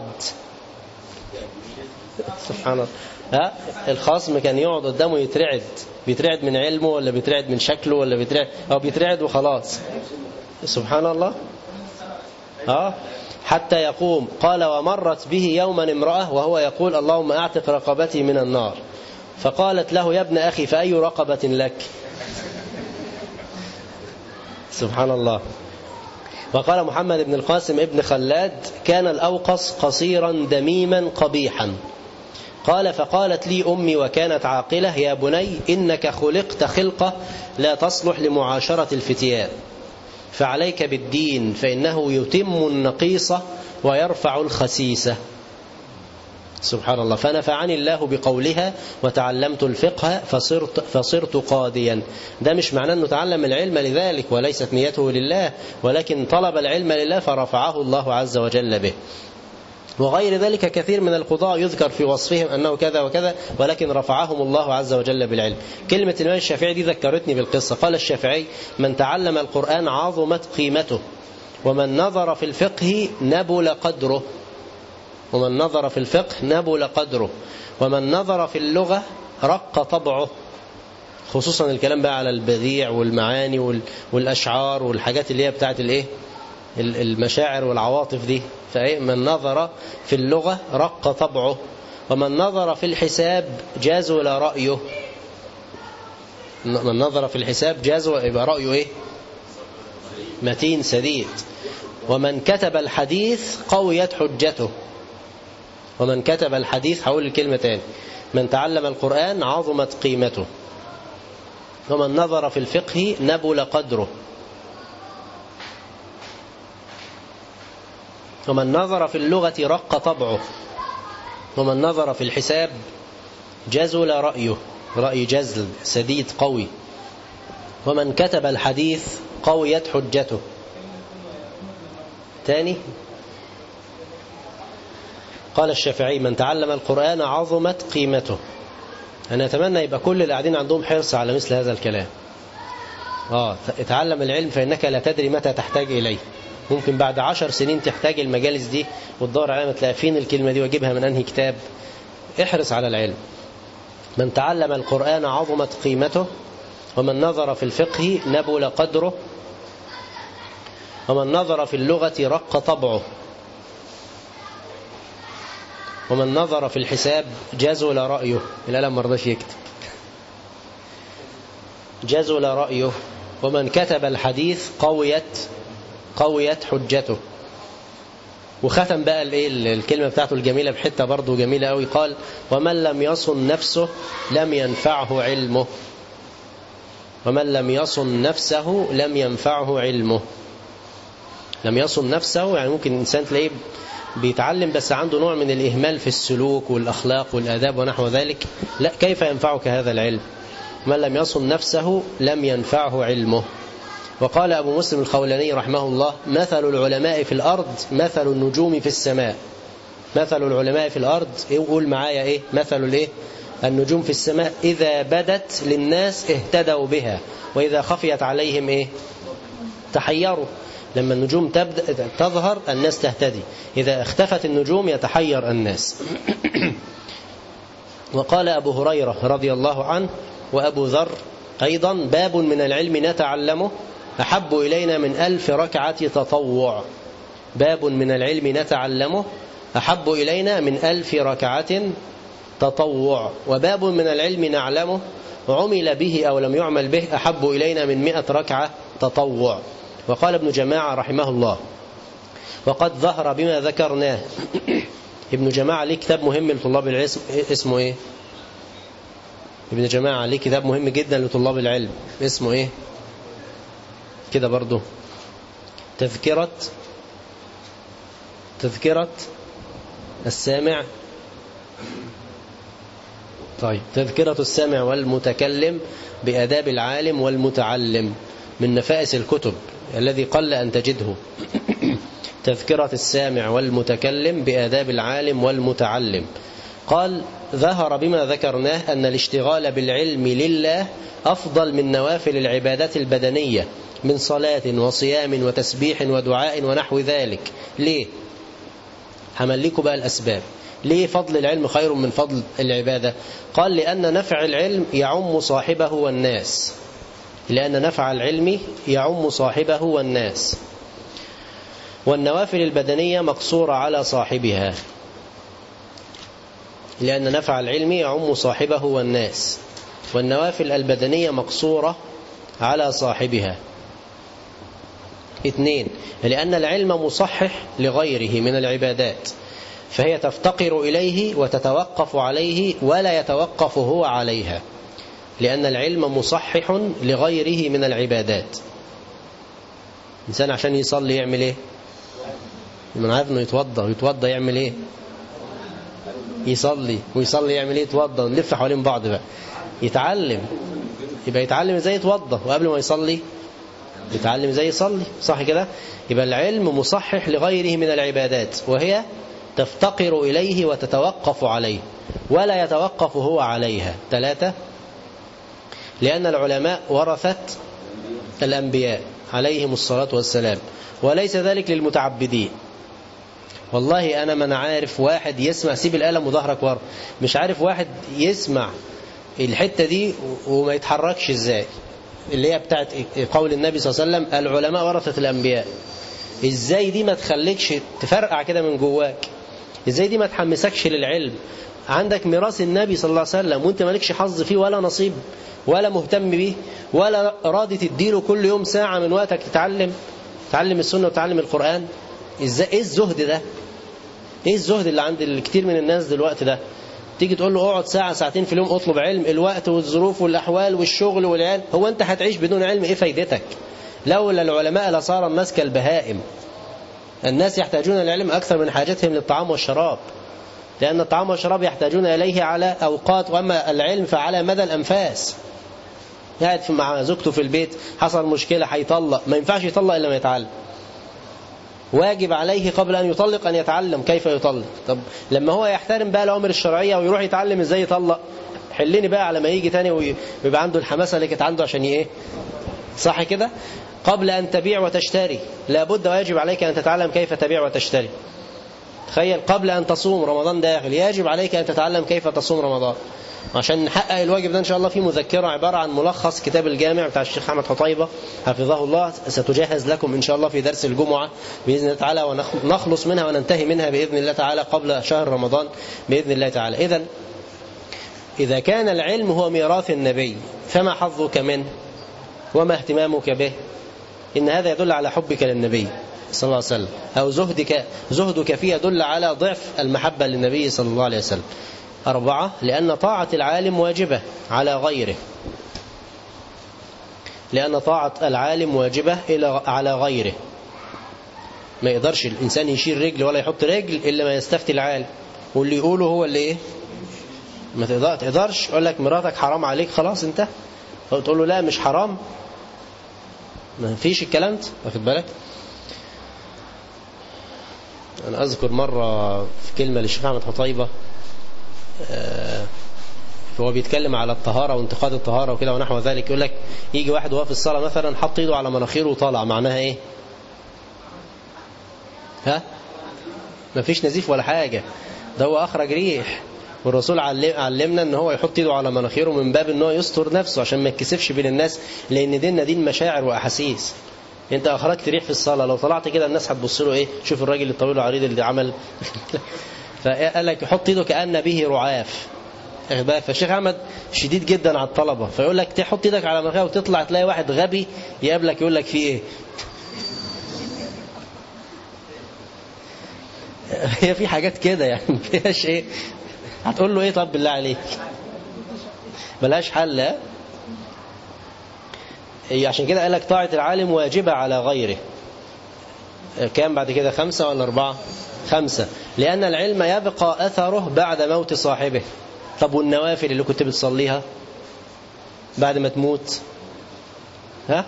سبحان الله، الخصم كان يقعد قدامه يترعد. بيترعد من علمه ولا بيترعد من شكله ولا بيترعد وخلاص. سبحان الله. حتى يقوم. قال: ومرت به يوما امرأة وهو يقول: اللهم أعتق رقبتي من النار. فقالت له: يا ابن أخي فأي رقبة لك؟ سبحان الله. وقال محمد بن القاسم ابن خلاد: كان الأوقص قصيرا دميما قبيحا. قال: فقالت لي أمي وكانت عاقلة: يا بني إنك خلقت خلقة لا تصلح لمعاشرة الفتيان، فعليك بالدين فإنه يتم النقيصة ويرفع الخسيسة. سبحان الله. فنفعني الله بقولها وتعلمت الفقه فصرت قاضيا. ده مش معناه أنه تعلم العلم لذلك وليست نيته لله، ولكن طلب العلم لله فرفعه الله عز وجل به. وغير ذلك كثير من القضاء يذكر في وصفهم أنه كذا وكذا، ولكن رفعهم الله عز وجل بالعلم. كلمة الإمام الشافعي دي ذكرتني بالقصة. قال الشافعي: من تعلم القرآن عظمت قيمته، ومن نظر في الفقه نبل قدره. ومن نظر في الفقه نبل قدره، ومن نظر في اللغة رق طبعه. خصوصا الكلام بقى على البذيع والمعاني والأشعار والحاجات اللي هي بتاعت المشاعر والعواطف دي. فمن نظر في اللغة رق طبعه، ومن نظر في الحساب جازل رأيه. من نظر في الحساب جازل، يبقى رأيه متين سديد. ومن كتب الحديث قويت حجته. ومن كتب الحديث، هقول الكلمة تاني: من تعلم القرآن عظمت قيمته، ومن نظر في الفقه نبل قدره، ومن نظر في اللغة رق طبعه، ومن نظر في الحساب جزل رأيه. رأي جزل سديد قوي. ومن كتب الحديث قويت حجته. تاني. قال الشافعي: من تعلم القرآن عظمت قيمته. أنا أتمنى يبقى كل اللي قاعدين عندهم حرص على مثل هذا الكلام. اتعلم العلم فإنك لا تدري متى تحتاج إليه. ممكن بعد 10 سنين تحتاج المجالس دي وتدور عليها ما تلاقي فين الكلمة دي واجيبها من أنهي كتاب. احرص على العلم. من تعلم القرآن عظمت قيمته، ومن نظر في الفقه نبل قدره، ومن نظر في اللغة رق طبعه، ومن نظر في الحساب جزل رأيه. القلم ما رضاش يكتب. جزل رأيه. ومن كتب الحديث قويت حجته. وختم بقى الكلمة بتاعته الجميلة بحتة برضو جميلة قوي. قال: ومن لم يصن نفسه لم ينفعه علمه. ومن لم يصن نفسه لم ينفعه علمه. لم يصن نفسه يعني ممكن إنسان تلاقيه بيتعلم بس عنده نوع من الإهمال في السلوك والأخلاق والآداب ونحو ذلك. لا، كيف ينفعك هذا العلم؟ من لم يصن نفسه لم ينفعه علمه. وقال أبو مسلم الخولاني رحمه الله: مثل العلماء في الأرض مثل النجوم في السماء. مثل العلماء في الأرض، قول معايا مثل النجوم في السماء. إذا بدت للناس اهتدوا بها، وإذا خفيت عليهم تحيروا. لما النجوم تظهر الناس تهتدي، إذا اختفت النجوم يتحير الناس. وقال أبو هريرة رضي الله عنه وأبو ذر أيضا: باب من العلم نتعلمه أحب إلينا من 1000 ركعة تطوع. باب من العلم نتعلمه أحب إلينا من 1000 ركعة تطوع. وباب من العلم نعلمه عمل به أو لم يعمل به أحب إلينا من 100 ركعة تطوع. وقال ابن جماعة رحمه الله: وقد ظهر بما ذكرناه. ابن جماعة ليه كتاب مهم لطلاب العلم اسمه ايه؟ ابن جماعة ليه كتاب مهم جدا لطلاب العلم اسمه ايه كده برضو؟ تذكرة السامع. طيب، تذكرة السامع والمتكلم بآداب العالم والمتعلم، من نفائس الكتب الذي قل أن تجده. تذكرة السامع والمتكلم بآداب العالم والمتعلم. قال: ظهر بما ذكرناه أن الاشتغال بالعلم لله أفضل من نوافل العبادات البدنية من صلاة وصيام وتسبيح ودعاء ونحو ذلك. ليه؟ هملكوا بقى الأسباب. ليه فضل العلم خير من فضل العبادة؟ قال: لأن نفع العلم يعم صاحبه والناس. لأن نفع العلم يعم صاحبه والناس، والنوافل البدنية مقصورة على صاحبها. لأن نفع العلم يعم صاحبه والناس، والنوافل البدنية مقصورة على صاحبها. 2. لأن العلم مصحح لغيره من العبادات، فهي تفتقر إليه وتتوقف عليه ولا يتوقف هو عليها. لأن العلم مصحح لغيره من العبادات. الإنسان عشان يصلي يعمل إيه؟ من عارف إنه يتوضى يعمل إيه؟ يصلي، ويصلي يعمل إيه؟ يتوضى. ونلف حوالين بعض بقى. يتعلم، يبقى يتعلم إزاي يتوضى، وقبل ما يصلي يتعلم إزاي يصلي، صح كده؟ يبقى العلم مصحح لغيره من العبادات، وهي تفتقر إليه وتتوقف عليه ولا يتوقف هو عليها. 3. لأن العلماء ورثة الأنبياء عليهم الصلاة والسلام، وليس ذلك للمتعبدين. والله أنا من عارف واحد يسمع، سيب القلم وظهرك ورا، مش عارف واحد يسمع الحتة دي وما يتحركش إزاي، اللي هي بتاعت قول النبي صلى الله عليه وسلم: العلماء ورثة الأنبياء. إزاي دي ما تخليكش تفرقع كده من جواك؟ إزاي دي ما تحمسكش للعلم؟ عندك ميراث النبي صلى الله عليه وسلم وانت مالكش حظ فيه ولا نصيب ولا مهتم به ولا راضي تديله كل يوم ساعة من وقتك تعلم السنة وتعلم القرآن. إزاي؟ إيه الزهد ده؟ إيه الزهد اللي عند الكثير من الناس دلوقتي ده؟ تيجي تقول له اقعد ساعة ساعتين في اليوم اطلب علم، الوقت والظروف والأحوال والشغل والعيال. هو أنت هتعيش بدون علم؟ إيه فايدتك؟ لولا العلماء لصار الناس كالبهائم. الناس يحتاجون العلم أكثر من حاجتهم للطعام والشراب، لأن الطعام والشراب يحتاجون إليه على أوقات، وأما العلم فعلى مدى الأنفاس. قاعد مع زوجته في البيت، حصل مشكلة هيطلق، ما ينفعش يطلق إلا ما يتعلم. واجب عليه قبل أن يطلق أن يتعلم كيف يطلق. طب لما هو يحترم بقى الأمر الشرعية ويروح يتعلم إزاي يطلق، حلني بقى على ما يجي تاني ويبقى عنده الحماسة اللي كانت عنده عشان إيه؟ صح كده؟ قبل أن تبيع وتشتري لابد ويجب عليك أن تتعلم كيف تبيع وتشتري. تخيل، قبل أن تصوم، رمضان داخل، يجب عليك أن تتعلم كيف تصوم رمضان. عشان نحقق الواجب ده إن شاء الله في مذكرة عبارة عن ملخص كتاب الجامع بتاع الشيخ أحمد حطيبة حفظه الله، ستجهز لكم إن شاء الله في درس الجمعة بإذن الله تعالى، ونخلص منها وننتهي منها بإذن الله تعالى قبل شهر رمضان بإذن الله تعالى. إذا كان العلم هو ميراث النبي، فما حظك منه وما اهتمامك به؟ إن هذا يدل على حبك للنبي صلى الله عليه وسلم، أو زهدك فيه يدل على ضعف المحبة للنبي صلى الله عليه وسلم. 4. لأن طاعة العالم واجبة على غيره. لأن طاعة العالم واجبة على غيره. ما يقدرش الإنسان يشيل رجل ولا يحط رجل إلا ما يستفتي العالم، واللي يقوله هو اللي إيه؟ ما تقدرش يقول لك مراتك حرام عليك، خلاص انت تقول له لا مش حرام، ما فيش الكلام ده، واخد بالك؟ أنا أذكر مرة في كلمة للشيخ أحمد حطيبة، هو بيتكلم على الطهارة وانتقاد الطهارة وكده ونحو ذلك، يقول لك يجي واحد وهو في الصلاة مثلا حط ايده على مناخيره وطالع، معناها ايه؟ ها؟ ما فيش نزيف ولا حاجة، ده هو أخرج ريح. والرسول علمنا ان هو يحط ايده على مناخيره من باب ان هو يستر نفسه عشان ما يتكسفش بين الناس، لان ديننا دين مشاعر واحاسيس. انت اخرجت ريح في الصلاة، لو طلعت كده الناس هتبص له ايه؟ شوف الراجل الطويل العريض اللي عمل فقال لك يحط ايده كأن به رعاف، فالشيخ أحمد شديد جدا على الطلبة، فيقول لك تحط ايدك على مناخيرك وتطلع تلاقي واحد غبي يقابلك يقول لك في ايه. هي في حاجات كده يعني فيهاش ايه، هتقول له ايه طب بالله عليك، بلاش حل. عشان كده قال لك طاعة العالم واجبة على غيره. كام بعد كده؟ 5 ولا 4؟ 5. لأن العلم يبقى أثره بعد موت صاحبه. طب والنوافل اللي كنت بتصليها بعد ما تموت؟ ها؟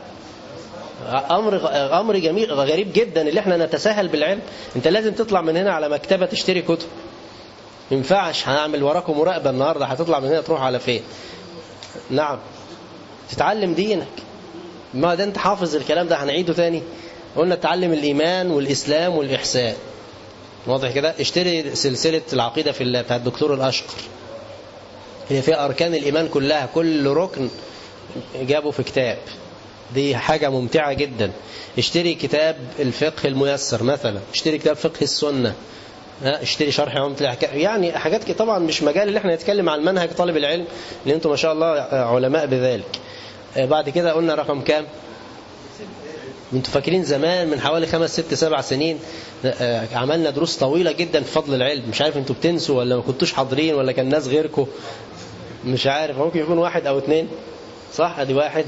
أمر جميل غريب جدا اللي احنا نتساهل بالعلم. انت لازم تطلع من هنا على مكتبة تشتري كتب. ينفعش هنعمل وراكم مراقبة النهاردة، هتطلع من هنا تروح على فين؟ نعم، تتعلم دينك. ما ده انت حافظ الكلام ده هنعيده تاني. قلنا تعلم الإيمان والإسلام والإحسان، واضح كده. اشتري سلسلة العقيدة في الله بتاع الدكتور الأشقر، هي فيها أركان الإيمان كلها، كل ركن جابه في كتاب، دي حاجة ممتعة جدا. اشتري كتاب الفقه الميسر مثلا، اشتري كتاب فقه السنة، اشتري شرح عمدة الأحكام، يعني حاجات كده. طبعا مش مجال اللي احنا نتكلم عن منهج طالب العلم اللي انتم ما شاء الله علماء بذلك. بعد كده قلنا رقم كام؟ انتوا فاكرين زمان من حوالي 5 6 7 سنين عملنا دروس طويلة جدا في فضل العلم. مش عارف انتوا بتنسوا ولا ما كنتوش حاضرين ولا كان ناس غيركم، مش عارف. ممكن يكون 1 أو 2 صح. ادي 1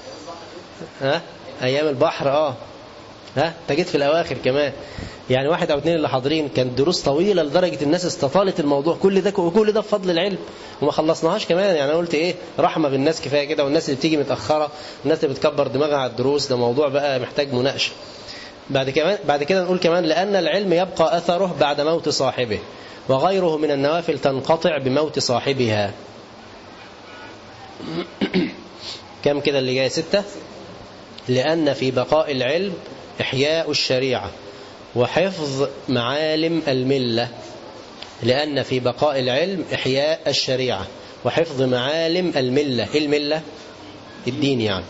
ايام البحر. انت جيت في الاواخر كمان، يعني 1 أو 2 اللي حاضرين. كانت دروس طويلة لدرجة الناس استطالت الموضوع. كل ده بفضل العلم وما خلصناهاش كمان. يعني انا قلت ايه، رحمة بالناس كفاية كده، والناس اللي بتيجي متأخرة، الناس اللي بتكبر دماغها على الدروس، ده موضوع بقى محتاج مناقشة. بعد كده نقول كمان لأن العلم يبقى أثره بعد موت صاحبه، وغيره من النوافل تنقطع بموت صاحبها. كم كده اللي جاي؟ 6. لأن في بقاء العلم إحياء الشريعة وحفظ معالم الملة. لأن في بقاء العلم إحياء الشريعة وحفظ معالم الملة. إيه الملة؟ الدين يعني.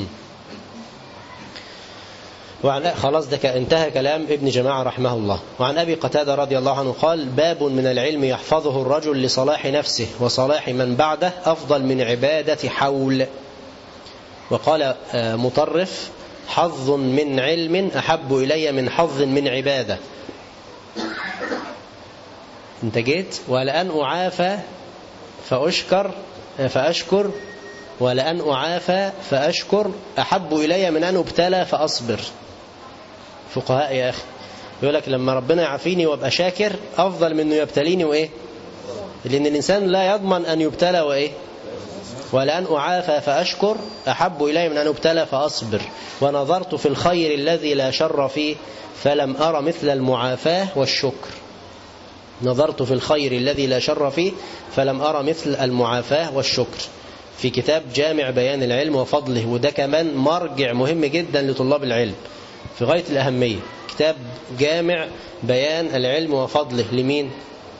خلاص ده انتهى كلام ابن جماعة رحمه الله. وعن أبي قتادة رضي الله عنه قال: باب من العلم يحفظه الرجل لصلاح نفسه وصلاح من بعده أفضل من عبادة حول. وقال مطرف: حظ من علم أحب إلي من حظ من عبادة. انت جيت. ولأن أعافى فأشكر ولأن أعافى فأشكر أحب إلي من أن أبتلى فأصبر. فقهاء يا أخي يقول لك لما ربنا يعافيني وابقى شاكر أفضل من أنه يبتليني وإيه، لأن الإنسان لا يضمن أن يبتلى وإيه. ولأن أعافى فأشكر أحب إلي من أن أبتلى فأصبر. ونظرت في الخير الذي لا شر فيه فلم أرى مثل المعافاة والشكر. نظرت في الخير الذي لا شر فيه فلم أرى مثل المعافاة والشكر، في كتاب جامع بيان العلم وفضله. وده كمان مرجع مهم جدا لطلاب العلم في غاية الأهمية. كتاب جامع بيان العلم وفضله لمين؟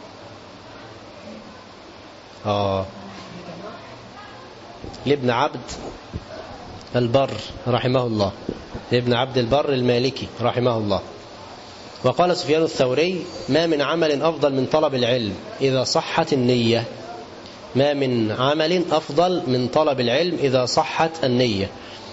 لابن عبد البر رحمه الله، لابن عبد البر المالكي رحمه الله. وقال سفيان الثوري: ما من عمل أفضل من طلب العلم إذا صحت النية. ما من عمل أفضل من طلب العلم إذا صحت النية.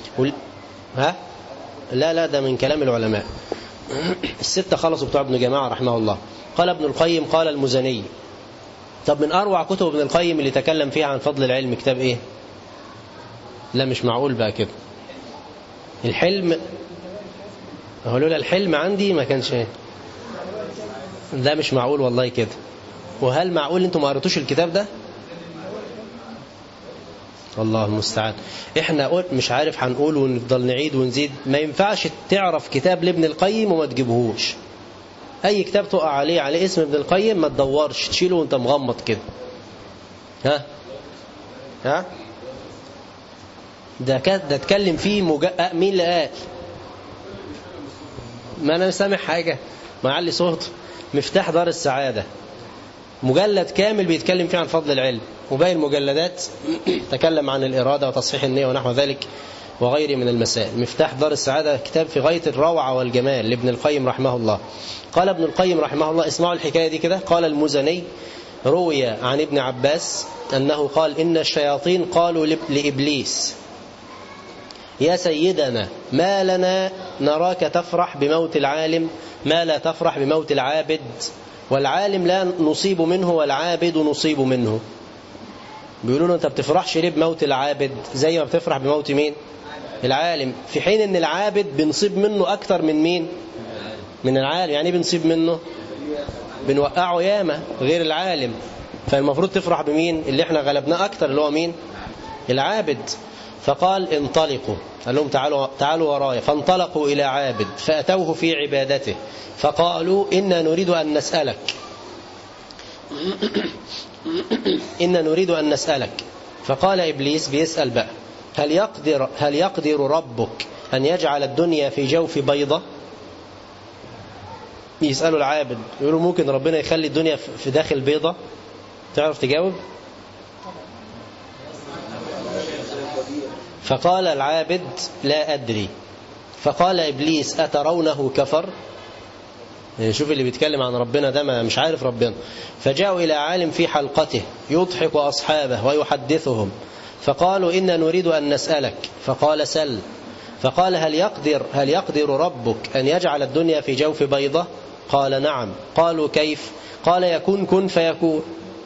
لا ده من كلام العلماء. 6 خلصوا بتوع ابن جماعة رحمه الله. قال ابن القيم قال المزني. طب من أروع كتب ابن القيم اللي تكلم فيها عن فضل العلم كتاب إيه؟ لا مش معقول بقى كده. الحلم. هو لولا الحلم عندي ما كانش ايه. ده مش معقول والله كده. وهل معقول انتم ما قريتوش الكتاب ده؟ الله المستعان. احنا مش عارف هنقول ونفضل نعيد ونزيد. ما ينفعش تعرف كتاب لابن القيم وما تجيبهوش. اي كتاب تقع عليه اسم ابن القيم ما تدورش، تشيله وانت مغمض كده. ده اتكلم فيه مين اللي قال؟ ما انا سامع حاجة معلي صوت. مفتاح دار السعادة مجلد كامل بيتكلم فيه عن فضل العلم، وباقي المجلدات تكلم عن الإرادة وتصحيح النية ونحو ذلك وغيره من المسائل. مفتاح دار السعادة كتاب في غاية الروعة والجمال لابن القيم رحمه الله. قال ابن القيم رحمه الله، اسمعوا الحكاية دي كده. قال المزني: روي عن ابن عباس أنه قال إن الشياطين قالوا لإبليس يا سيدنا ما لنا نراك تفرح بموت العالم ما لا تفرح بموت العابد، والعالم لا نصيب منه والعابد نصيب منه. بيقولوا له أنت بتفرحش ليه بموت العابد زي ما بتفرح بموت مين؟ العالم، في حين أن العابد بنصيب منه أكتر من مين؟ من العالم. يعني بنصيب منه بنوقعه ياما غير العالم، فالمفروض تفرح بمين؟ اللي احنا غلبناه أكتر اللي هو مين؟ العابد. فقال انطلقوا، قال لهم تعالوا ورايا. فانطلقوا إلى عابد فأتوه في عبادته فقالوا إنا نريد أن نسألك فقال إبليس بيسأل بقى هل يقدر ربك أن يجعل الدنيا في جوف بيضة؟ يسألوا العابد يقولوا ممكن ربنا يخلي الدنيا في داخل بيضة؟ تعرف تجاوب؟ فقال العابد لا أدري. فقال إبليس أترونه كفر؟ يعني شوف اللي بيتكلم عن ربنا ده مش عارف ربنا. فجاءوا إلى عالم في حلقته يضحك أصحابه ويحدثهم فقالوا إنا نريد أن نسألك. فقال سل. فقال هل يقدر ربك أن يجعل الدنيا في جوف بيضة؟ قال نعم. قالوا كيف؟ قال يكون كن فيكون.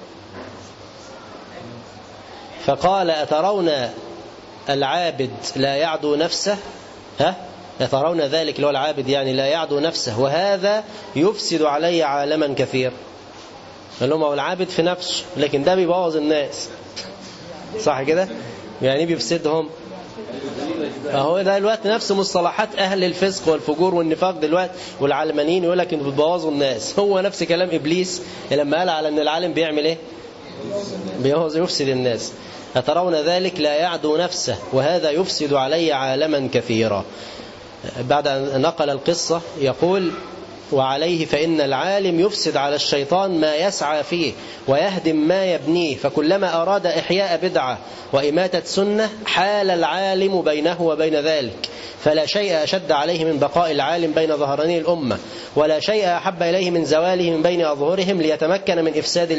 فقال أترون العابد لا يعدو نفسه؟ يترون ذلك اللي هو العابد يعني لا يعدو نفسه وهذا يفسد علي عالما كثير. قال لهم هو العابد في نفسه لكن ده بيبوظ الناس، صح كده؟ يعني بيفسدهم. اهو ده الوقت نفس مصطلحات اهل الفسق والفجور والنفاق دلوقتي والعلمانيين يقول لك انتوا بتبوظوا الناس. هو نفس كلام ابليس لما قال على ان العالم بيعمل ايه؟ بيبوظ يفسد الناس. أترون ذلك لا يعدو نفسه وهذا يفسد علي عالما كثيرا. بعد أن نقل القصة يقول وعليه فإن العالم يفسد على الشيطان ما يسعى فيه ويهدم ما يبنيه، فكلما أراد إحياء بدعة وإماتة سنة حال العالم بينه وبين ذلك، فلا شيء أشد عليه من بقاء العالم بين ظهراني الأمة ولا شيء أحب إليه من زواله من بين أظهرهم ليتمكن من إفساد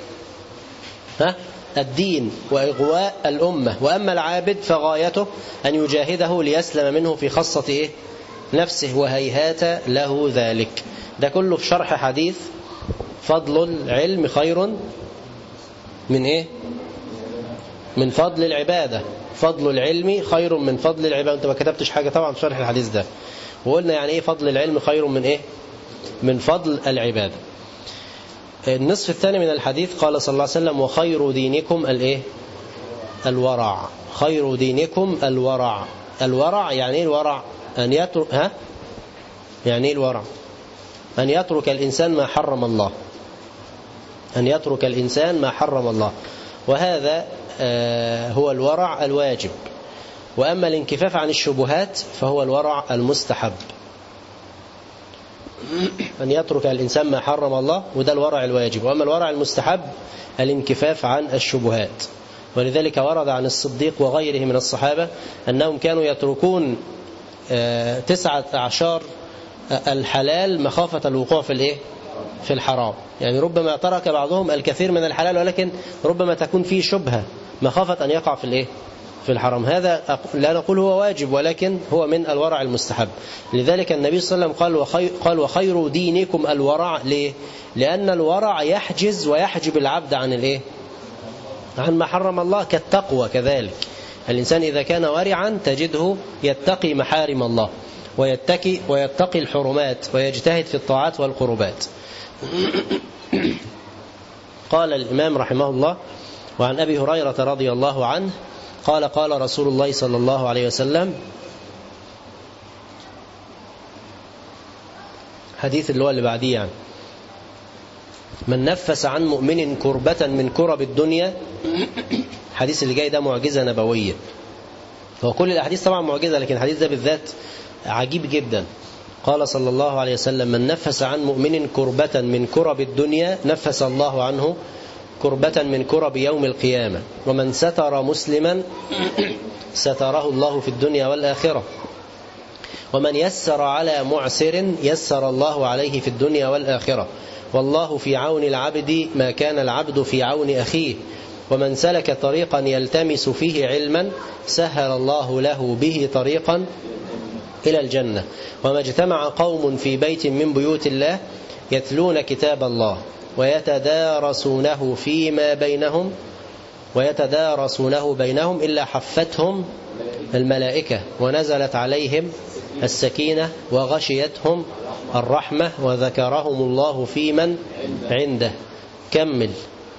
الدين وإغواء الأمة. وأما العابد فغايته أن يجاهده ليسلم منه في خاصة نفسه وهيهات له ذلك. ده كله في شرح حديث فضل العلم خير من من فضل العبادة. فضل العلم خير من فضل العبادة. أنت ما كتبتش حاجة طبعا في شرح الحديث ده، وقلنا يعني فضل العلم خير من من فضل العبادة. النصف الثاني من الحديث قال صلى الله عليه وسلم وخير دينكم الورع. خير دينكم الورع. الورع يعني الورع؟ أن يترك يعني الورع أن يترك الإنسان ما حرم الله. أن يترك الإنسان ما حرم الله، وهذا هو الورع الواجب. وأما الانكفاف عن الشبهات فهو الورع المستحب. أن يترك الإنسان ما حرم الله وده الورع الواجب. وأما الورع المستحب الانكفاف عن الشبهات. ولذلك ورد عن الصديق وغيره من الصحابة أنهم كانوا يتركون 19 الحلال مخافة الوقوع في الحرام. يعني ربما ترك بعضهم الكثير من الحلال ولكن ربما تكون فيه شبهة مخافة أن يقع في الحرام. هذا لا نقول هو واجب ولكن هو من الورع المستحب. لذلك النبي صلى الله عليه وسلم قال وخير دينكم الورع. ليه؟ لأن الورع يحجز ويحجب العبد عن عن ما حرم الله، كالتقوى كذلك. الإنسان إذا كان ورعا تجده يتقي محارم الله ويتقي الحرمات ويجتهد في الطاعات والقربات. قال الإمام رحمه الله وعن أبي هريرة رضي الله عنه قال قال رسول الله صلى الله عليه وسلم، حديث اللي بعديه يعني، من نفس عن مؤمن كربة من كرب الدنيا. الحديث اللي جاي ده معجزة نبوية. هو كل الأحاديث طبعا معجزة لكن الحديث ده بالذات عجيب جدا. قال صلى الله عليه وسلم من نفس عن مؤمن كربة من كرب الدنيا نفس الله عنه كربة من كرب يوم القيامة. ومن ستر مسلما ستره الله في الدنيا والآخرة. ومن يسر على معسر يسر الله عليه في الدنيا والآخرة. والله في عون العبد ما كان العبد في عون أخيه ومن سلك طريقا يلتمس فيه علما سهل الله له به طريقا إلى الجنة وما اجتمع قوم في بيت من بيوت الله يتلون كتاب الله ويتدارسونه بينهم إلا حفتهم الملائكة ونزلت عليهم السكينة وغشيتهم الرحمة وذكرهم الله في من عنده. كمل.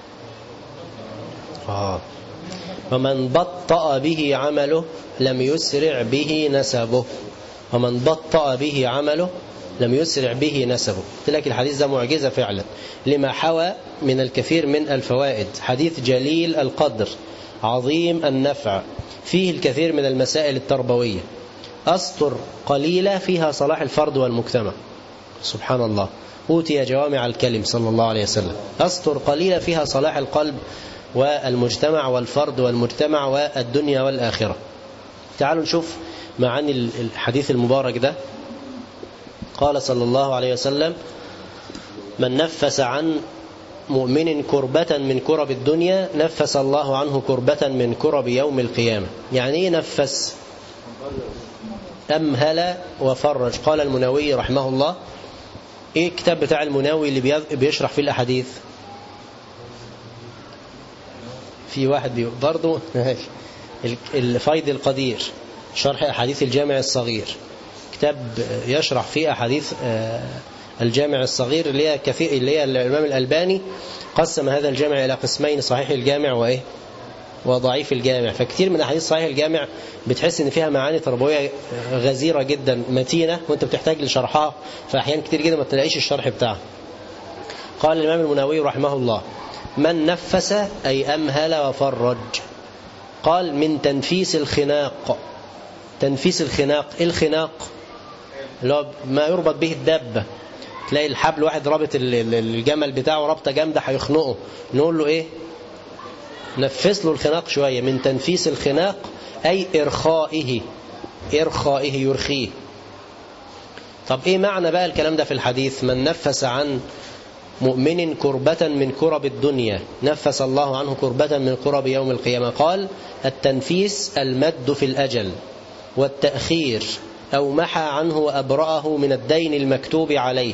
ومن بطأ به عمله لم يسرع به نسبه. ومن بطأ به عمله لم يسرع به نسبه. قلت لك الحديث ده معجزة فعلا لما حوى من الكثير من الفوائد. حديث جليل القدر عظيم النفع فيه الكثير من المسائل التربوية. أسطر قليلة فيها صلاح الفرد والمجتمع. سبحان الله، أوتي جوامع الكلم صلى الله عليه وسلم. أسطر قليلة فيها صلاح القلب والمجتمع والفرد والمجتمع والدنيا والآخرة. تعالوا نشوف معاني الحديث المبارك ده. قال صلى الله عليه وسلم: من نفس عن مؤمن كربة من كرب الدنيا نفس الله عنه كربة من كرب يوم القيامة. يعني ايه نفس؟ أمهل وفرج. قال المناوي رحمه الله. ايه الكتاب بتاع المناوي اللي بيشرح فيه الأحاديث؟ في واحد برضو الفيض القدير شرح أحاديث الجامع الصغير، كتاب يشرح فيه أحاديث الجامع الصغير اللي هي الإمام الألباني قسم هذا الجامع إلى قسمين: صحيح الجامع وضعيف الجامع. فكتير من أحاديث صحيح الجامع بتحس إن فيها معاني تربوية غزيرة جدا متينة وأنت بتحتاج لشرحها، فأحيانا كتير جدا ما تلاقيش الشرح بتاعها. قال الإمام المناوي رحمه الله: من نفس أي أمهل وفرج. قال: من تنفيس الخناق. تنفيس الخناق. إيه الخناق؟ اللي هو ما يربط به الدابة. تلاقي الحبل واحد رابط الجمل بتاعه رابطة جامدة هيخنقه، نقول له إيه؟ نفس له الخناق شوية. من تنفيس الخناق أي إرخائه يرخيه. طب إيه معنى بقى الكلام ده في الحديث؟ من نفس عن مؤمن كربة من كرب الدنيا نفس الله عنه كربة من كرب يوم القيامة. قال: التنفيس المد في الأجل والتأخير أو محى عنه وأبرأه من الدين المكتوب عليه.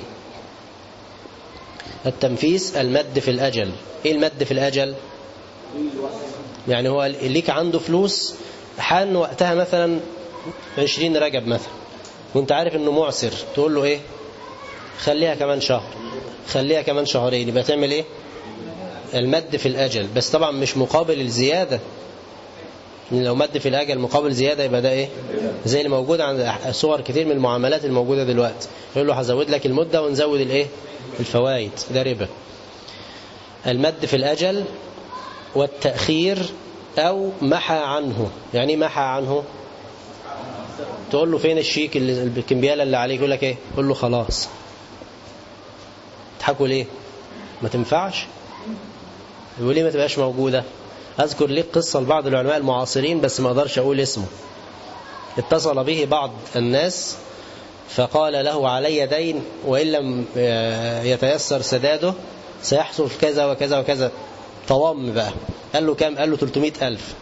التنفيس المد في الأجل. إيه المد في الأجل؟ يعني هو ليك عنده فلوس حان وقتها مثلا 20 رجب مثلا وانت عارف انه معسر، تقول له ايه؟ خليها كمان شهر، خليها كمان شهرين. يبقى تعمل ايه؟ المد في الأجل، بس طبعا مش مقابل الزيادة. لو مد في الأجل مقابل زيادة يبقى ده ايه؟ زي اللي موجود عند صور كتير من المعاملات الموجودة دلوقتي، يقول له هزود لك المدة ونزود الايه؟ الفوائد. ده ربا. المد في الأجل والتأخير أو محى عنه. يعني محى عنه؟ تقول له فين الشيك الكمبيالة اللي عليك؟ يقول لك ايه؟ قول له خلاص. تضحكوا ليه؟ ما تنفعش. يقول ليه ما تبقاش موجودة؟ أذكر لك قصة لبعض العلماء المعاصرين بس ما أقدرش أقول اسمه. اتصل به بعض الناس فقال له: علي دين وإن لم يتيسر سداده سيحصل كذا وكذا وكذا. طوام بقى. قال له كام؟ قال له 300,000.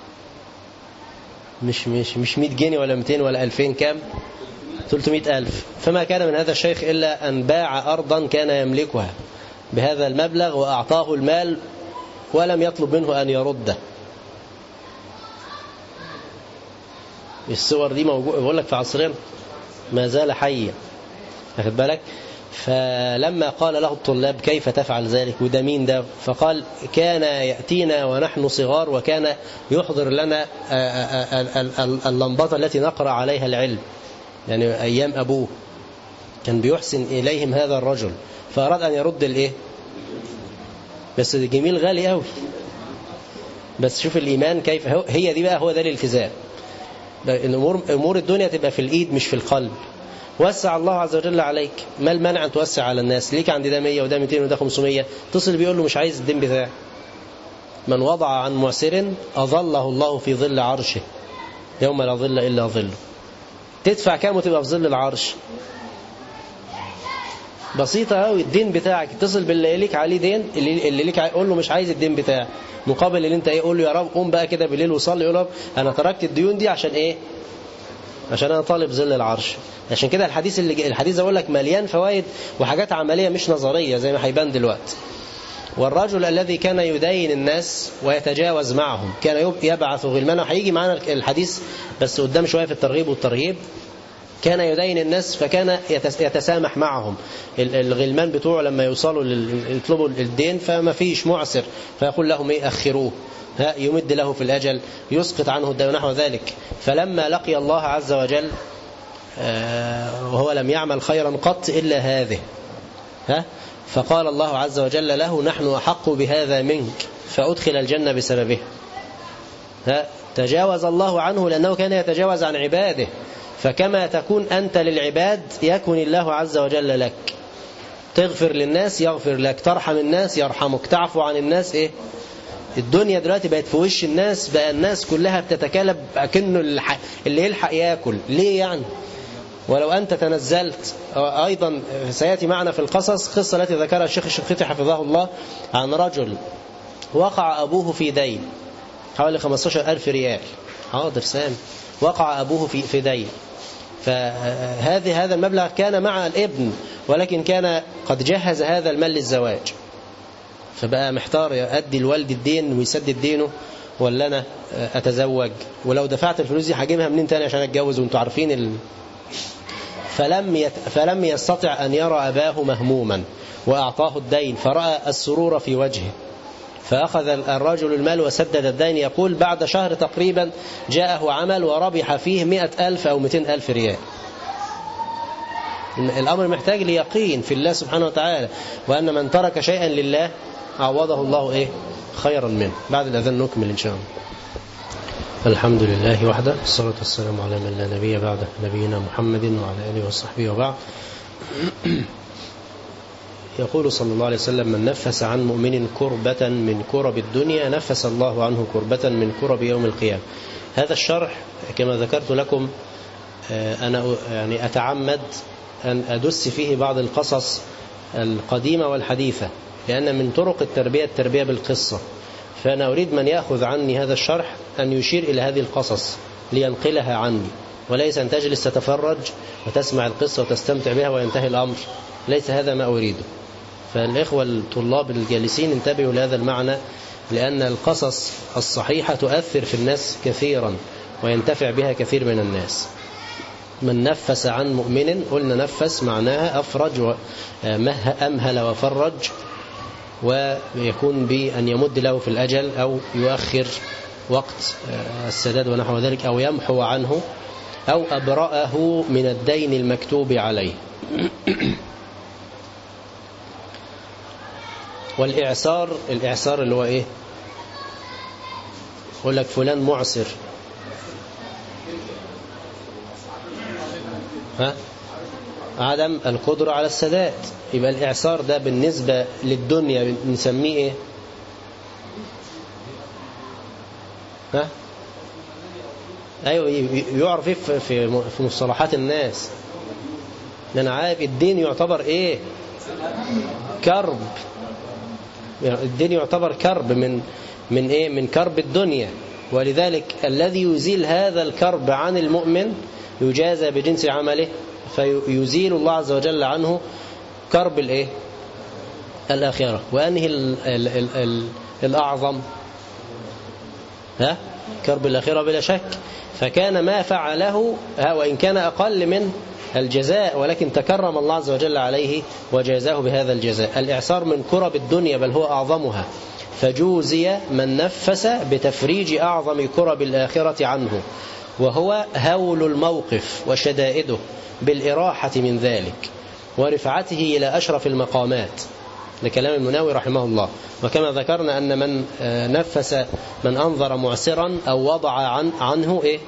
مش 100 جنيه ولا 200 ولا 2000. كام؟ 300,000. فما كان من هذا الشيخ إلا أن باع أرضا كان يملكها بهذا المبلغ وأعطاه المال ولم يطلب منه أن يرده. الصور دي موجودة بقول لك في عصرنا ما زال حيا. أخذ بالك؟ فلما قال له الطلاب: كيف تفعل ذلك؟ وده مين ده؟ فقال: كان يأتينا ونحن صغار وكان يحضر لنا اللمبات التي نقرأ عليها العلم، يعني أيام أبوه كان بيحسن إليهم هذا الرجل، فأراد أن يرد الإيه؟ بس جميل غالي قوي. بس شوف الإيمان كيف هي دي بقى، هو ده الالتزام. أمور الدنيا تبقى في الإيد مش في القلب. وسع الله عز وجل عليك، ما المانع أن توسع على الناس؟ ليك عندي ده 100 وده 200 وده 500، تصل بيقول له مش عايز الدين بتاعي. من وضع عن معسر أظله الله في ظل عرشه يوم لا ظل إلا ظله. تدفع كام وتبقى في ظل العرش؟ بسيطة قوي. الدين بتاعك اتصل باللي ليك عليه دين، اللي ليك قول له مش عايز الدين بتاعي، مقابل اللي انت ايه قول له يا رب قوم بقى كده بالليل وصلي، يقول له انا تركت الديون دي عشان ايه؟ عشان انا طالب ظل العرش. عشان كده الحديث اقول لك مليان فوائد وحاجات عملية مش نظرية زي ما هيبان دلوقتي. والرجل الذي كان يدين الناس ويتجاوز معهم كان يبعث غلمانه، هيجي معانا الحديث بس قدام شوية في الترغيب والترهيب. كان يدين الناس فكان يتسامح معهم. الغلمان بتوعه لما يوصلوا يطلبوا الدين فما فيش معسر فيقول لهم ايه أخروه، يمد له في الأجل، يسقط عنه الدين ونحو ذلك. فلما لقي الله عز وجل وهو لم يعمل خيرا قط إلا هذه، فقال الله عز وجل له نحن أحق بهذا منك فأدخل الجنة بسببه. تجاوز الله عنه لأنه كان يتجاوز عن عباده. فكما تكون أنت للعباد يكون الله عز وجل لك. تغفر للناس يغفر لك، ترحم الناس يرحمك، تعفو عن الناس ايه. الدنيا دلوقتي بقت في وش الناس، بقى الناس كلها بتتكالب كأنه اللي يلحق ياكل. ليه يعني؟ ولو أنت تنزلت. أيضا سيأتي معنا في القصص قصة التي ذكرها الشيخ الشنقيطي حفظه الله عن رجل وقع أبوه في دين حوالي 15,000 ريال. حاضر سام. وقع أبوه في دين، فهذا المبلغ كان مع الابن ولكن كان قد جهز هذا المال للزواج، فبقى محتار أدي الوالد الدين ويسدد دينه ولا أنا أتزوج، ولو دفعت الفلوس دي هجيبها منين تاني عشان أتجوز وانتوا عارفين فلم يستطع أن يرى أباه مهموما وأعطاه الدين، فرأى السرور في وجهه فأخذ الرجل المال وسدد الدين. يقول بعد شهر تقريبا جاءه عمل وربح فيه 100,000 أو 200,000 ريال. الأمر محتاج ليقين في الله سبحانه وتعالى، وأن من ترك شيئا لله عوضه الله إيه خيرا منه. بعد الأذان نكمل إن شاء الله. الحمد لله وحده، الصلاة والسلام على من لا نبي بعده، نبينا محمد وعلى آله وصحبه وبعد. يقول صلى الله عليه وسلم من نفس عن مؤمن كربة من كرب الدنيا نفس الله عنه كربة من كرب يوم القيامة. هذا الشرح كما ذكرت لكم أنا يعني أتعمد أن أدس فيه بعض القصص القديمة والحديثة، لأن من طرق التربية بالقصة. فأنا أريد من يأخذ عني هذا الشرح أن يشير إلى هذه القصص لينقلها عني، وليس أن تجلس تتفرج وتسمع القصة وتستمتع بها وينتهي الأمر. ليس هذا ما أريده. فالإخوة الطلاب الجالسين انتبهوا لهذا المعنى، لأن القصص الصحيحة تؤثر في الناس كثيرا وينتفع بها كثير من الناس. من نفس عن مؤمن، قلنا نفس معناها أفرج أمهل وفرج، ويكون بأن يمد له في الأجل أو يؤخر وقت السداد ونحو ذلك، أو يمحو عنه، أو أبرأه من الدين المكتوب عليه. والإعسار، الإعسار اللي هو إيه؟ يقول لك فلان معسر، عدم القدرة على السداد. يبقى الإعسار ده بالنسبة للدنيا نسميه إيه؟ أيوة، يعرف في مصطلحات الناس. أنا عارف الدين يعتبر إيه؟ كرب. الدين يعتبر كرب من إيه؟ من كرب الدنيا. ولذلك الذي يزيل هذا الكرب عن المؤمن يجازى بجنس عمله، فيزيل الله عز وجل عنه كرب الإيه؟ الآخرة. وأنه الأعظم كرب الآخرة بلا شك. فكان ما فعله وإن كان أقل من الجزاء، ولكن تكرم الله عز وجل عليه وجازاه بهذا الجزاء. الإعسار من كرب الدنيا بل هو أعظمها، فجوزي من نفس بتفريج أعظم كرب الآخرة عنه، وهو هول الموقف وشدائده بالإراحة من ذلك ورفعته إلى أشرف المقامات، لكلام المناوي رحمه الله. وكما ذكرنا أن من نفس من أنظر معسرا أو وضع عنه إيه؟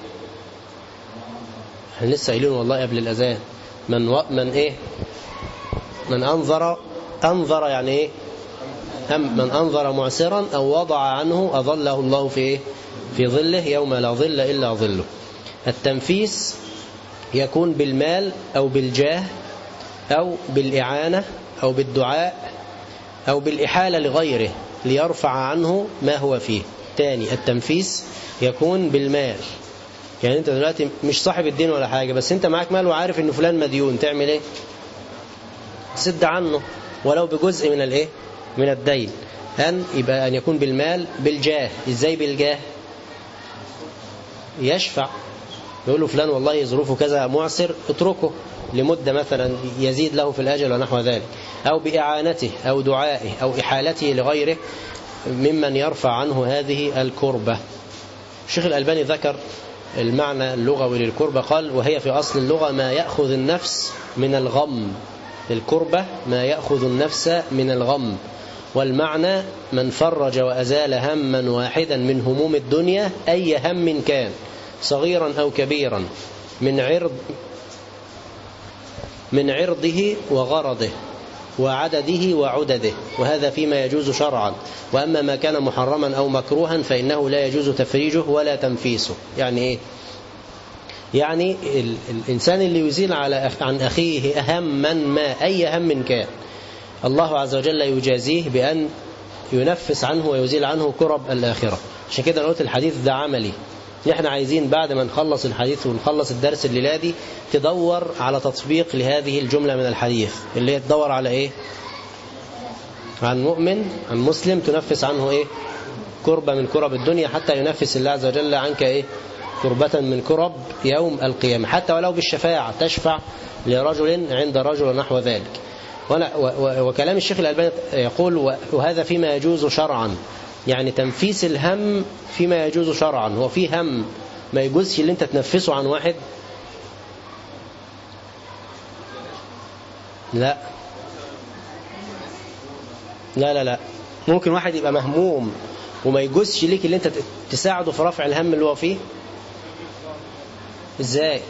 احنا لسه قايلين والله قبل الأذان من إيه؟ من أنظر يعني إيه؟ من أنظر معسرا أو وضع عنه أظله الله في إيه؟ في ظله يوم لا ظل إلا ظله. التنفيس يكون بالمال أو بالجاه أو بالإعانة أو بالدعاء أو بالإحالة لغيره ليرفع عنه ما هو فيه. تاني، التنفيس يكون بالمال. يعني أنت دلوقتي مش صاحب الدين ولا حاجة، بس أنت معاك مال وعارف إن فلان مديون، تعمل إيه؟ تسد عنه ولو بجزء من الإيه؟ من الدين. أن يكون بالمال. بالجاه. إزاي بالجاه؟ يشفع، يقول له فلان والله ظروفه كذا معسر، اتركه لمدة مثلا يزيد له في الأجل ونحو ذلك. أو بإعانته أو دعائه أو إحالته لغيره ممن يرفع عنه هذه الكربة. الشيخ الألباني ذكر المعنى اللغوي للكربة، قال: وهي في أصل اللغة ما يأخذ النفس من الغم. الكربة ما يأخذ النفس من الغم، والمعنى من فرج وأزال هما واحدا من هموم الدنيا، أي هم كان صغيرا أو كبيرا، من عرضه وغرضه وعدده وعدده، وهذا فيما يجوز شرعا. وأما ما كان محرما أو مكروها فإنه لا يجوز تفريجه ولا تنفيسه. يعني إيه؟ يعني الإنسان اللي يزيل عن أخيه هما ما، أي هم كان، الله عز وجل يجازيه بأن ينفس عنه ويزيل عنه كرب الآخرة. عشان كده قلت الحديث ده عملي. نحن عايزين بعد ما نخلص الحديث ونخلص الدرس الليلة دي تدور على تطبيق لهذه الجملة من الحديث، اللي هي تدور على إيه؟ عن مؤمن، عن مسلم تنفس عنه إيه؟ كربة من كرب الدنيا، حتى ينفس الله عز وجل عنك إيه؟ كربة من كرب يوم القيامة، حتى ولو بالشفاعة، تشفع لرجل عند رجل نحو ذلك. وكلام الشيخ الألباني يقول: وهذا فيما يجوز شرعا. يعني تنفيس الهم فيما يجوز شرعا. هو في هم ما يجوزش اللي انت تنفسه عن واحد؟ لا لا لا لا. ممكن واحد يبقى مهموم وما يجوزش ليك اللي انت تساعده في رفع الهم اللي هو فيه. ازاي؟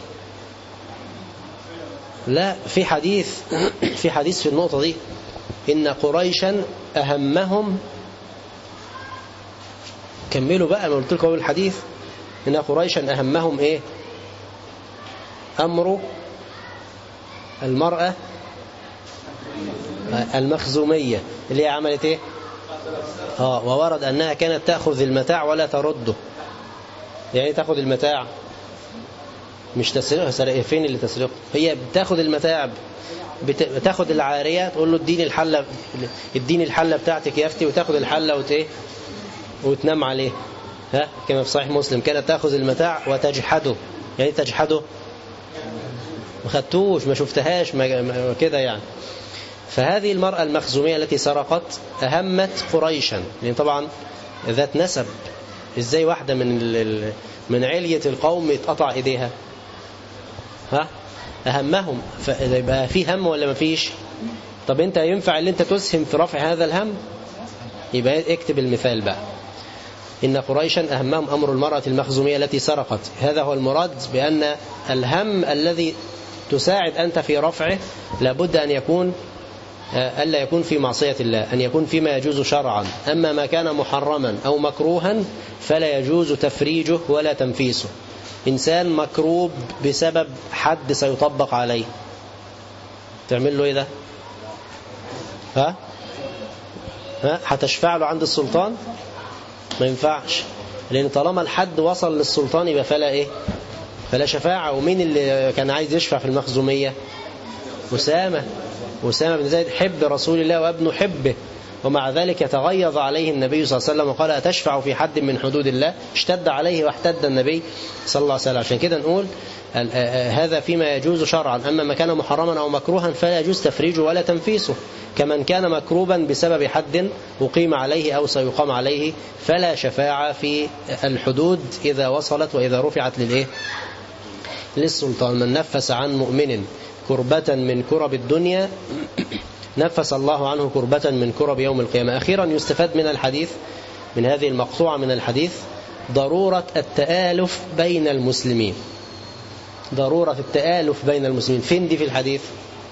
لا، في حديث في النقطة دي: إن قريشا أهمهم. كملوا بقى، ما قلت لكم أول الحديث: إن قريشا أهمهم إيه؟ أمر المرأة المخزومية اللي هي عملت إيه؟ وورد أنها كانت تأخذ المتاع ولا ترده. يعني تأخذ المتاع مش تسرقه. فين اللي تسرقه؟ هي بتاخذ المتاع، بتاخذ العارية، تقول له اديني الحلة بتاعتك يا اختي، وتاخذ الحلة وتنام عليه. كما في صحيح مسلم: كانت تأخذ المتاع وتجحده. يعني تجحده ما خدتوش، ما شفتهاش، كده يعني. فهذه المرأة المخزومية التي سرقت أهمت قريشا، لأن طبعا ذات نسب. ازاي واحدة من علية القوم يتقطع ايديها؟ أهمهم. فيبقى في هم ولا ما فيش؟ طب انت ينفع اللي انت تسهم في رفع هذا الهم؟ يبقى اكتب المثال بقى: إن قريشا أهمهم أمر المرأة المخزومية التي سرقت. هذا هو المراد بأن الهم الذي تساعد أنت في رفعه لابد أن يكون ألا يكون في معصية الله، أن يكون فيما يجوز شرعا. أما ما كان محرما أو مكروها فلا يجوز تفريجه ولا تنفيسه. إنسان مكروب بسبب حد سيطبق عليه، تعمل له إيه ده؟ هتشفع له عند السلطان؟ ما ينفعش، لأن طالما الحد وصل للسلطان يبقى فلا شفاعة. ومين اللي كان عايز يشفع في المخزومية؟ أسامة بن زيد، حب رسول الله وابن حبه، ومع ذلك تغيظ عليه النبي صلى الله عليه وسلم وقال: أتشفع في حد من حدود الله؟ اشتد عليه واحتد النبي صلى الله عليه وسلم. عشان كده نقول هذا فيما يجوز شرعا. أما ما كان محرما أو مكروها فلا يجوز تفريجه ولا تنفيسه، كمن كان مكروبا بسبب حد أقيم عليه أو سيقام عليه، فلا شفاعة في الحدود إذا وصلت وإذا رفعت للسلطان. من نفس عن مؤمن كربة من كرب الدنيا نفس الله عنه كربة من كرب يوم القيامة. أخيرا يستفاد من الحديث، من هذه المقطوعة من الحديث، ضرورة التآلف بين المسلمين. ضرورة التآلف بين المسلمين. فين دي في الحديث؟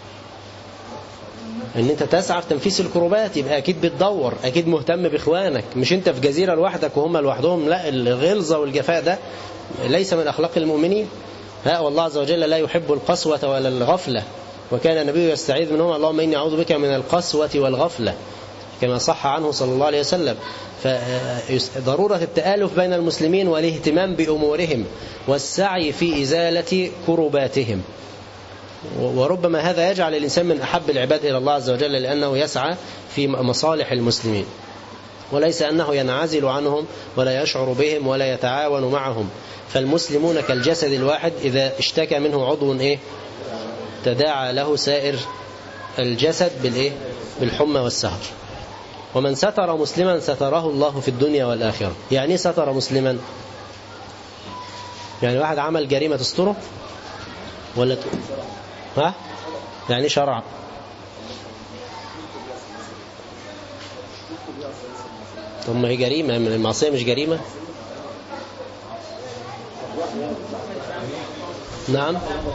ان انت تسعى في تنفيس الكروبات، يبقى اكيد بتدور، اكيد مهتم باخوانك، مش انت في جزيرة لوحدك وهم لوحدهم. لا، الغلظة والجفاء ده ليس من اخلاق المؤمنين. والله عز وجل لا يحب القسوة ولا الغفلة، وكان النبي يستعيذ منهما اللهم إني أعوذ بك من القسوة والغفلة كما صح عنه صلى الله عليه وسلم. فضرورة التآلف بين المسلمين والاهتمام بأمورهم والسعي في إزالة كرباتهم، وربما هذا يجعل الإنسان من أحب العباد إلى الله عز وجل لأنه يسعى في مصالح المسلمين، وليس أنه ينعزل عنهم ولا يشعر بهم ولا يتعاون معهم. فالمسلمون كالجسد الواحد، إذا اشتكى منه عضو تداعى له سائر الجسد بالحمى والسهر. ومن ستر مسلما ستره الله في الدنيا والآخرة. يعني ستر مسلما؟ يعني واحد عمل جريمة تستره ولا يعني شرع؟ طب ما هي جريمة، المعصية مش جريمة؟ نعم.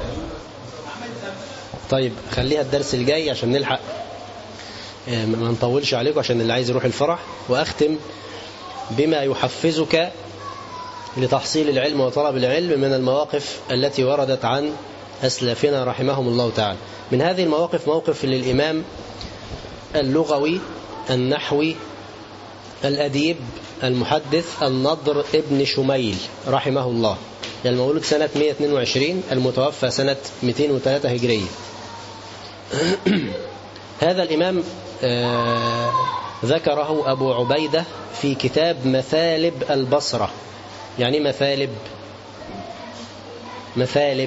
طيب خليها الدرس الجاي عشان نلحق ما نطولش عليكم عشان اللي عايز يروح الفرح. وأختم بما يحفزك لتحصيل العلم وطلب العلم من المواقف التي وردت عن أسلافنا رحمهم الله تعالى. من هذه المواقف موقف للإمام اللغوي النحوي الأديب المحدث النضر ابن شميل رحمه الله، المولود سنة 122 المتوفى سنة 203 هجرية. هذا الإمام ذكره أبو عبيدة في كتاب مثالب البصرة. يعني مثالب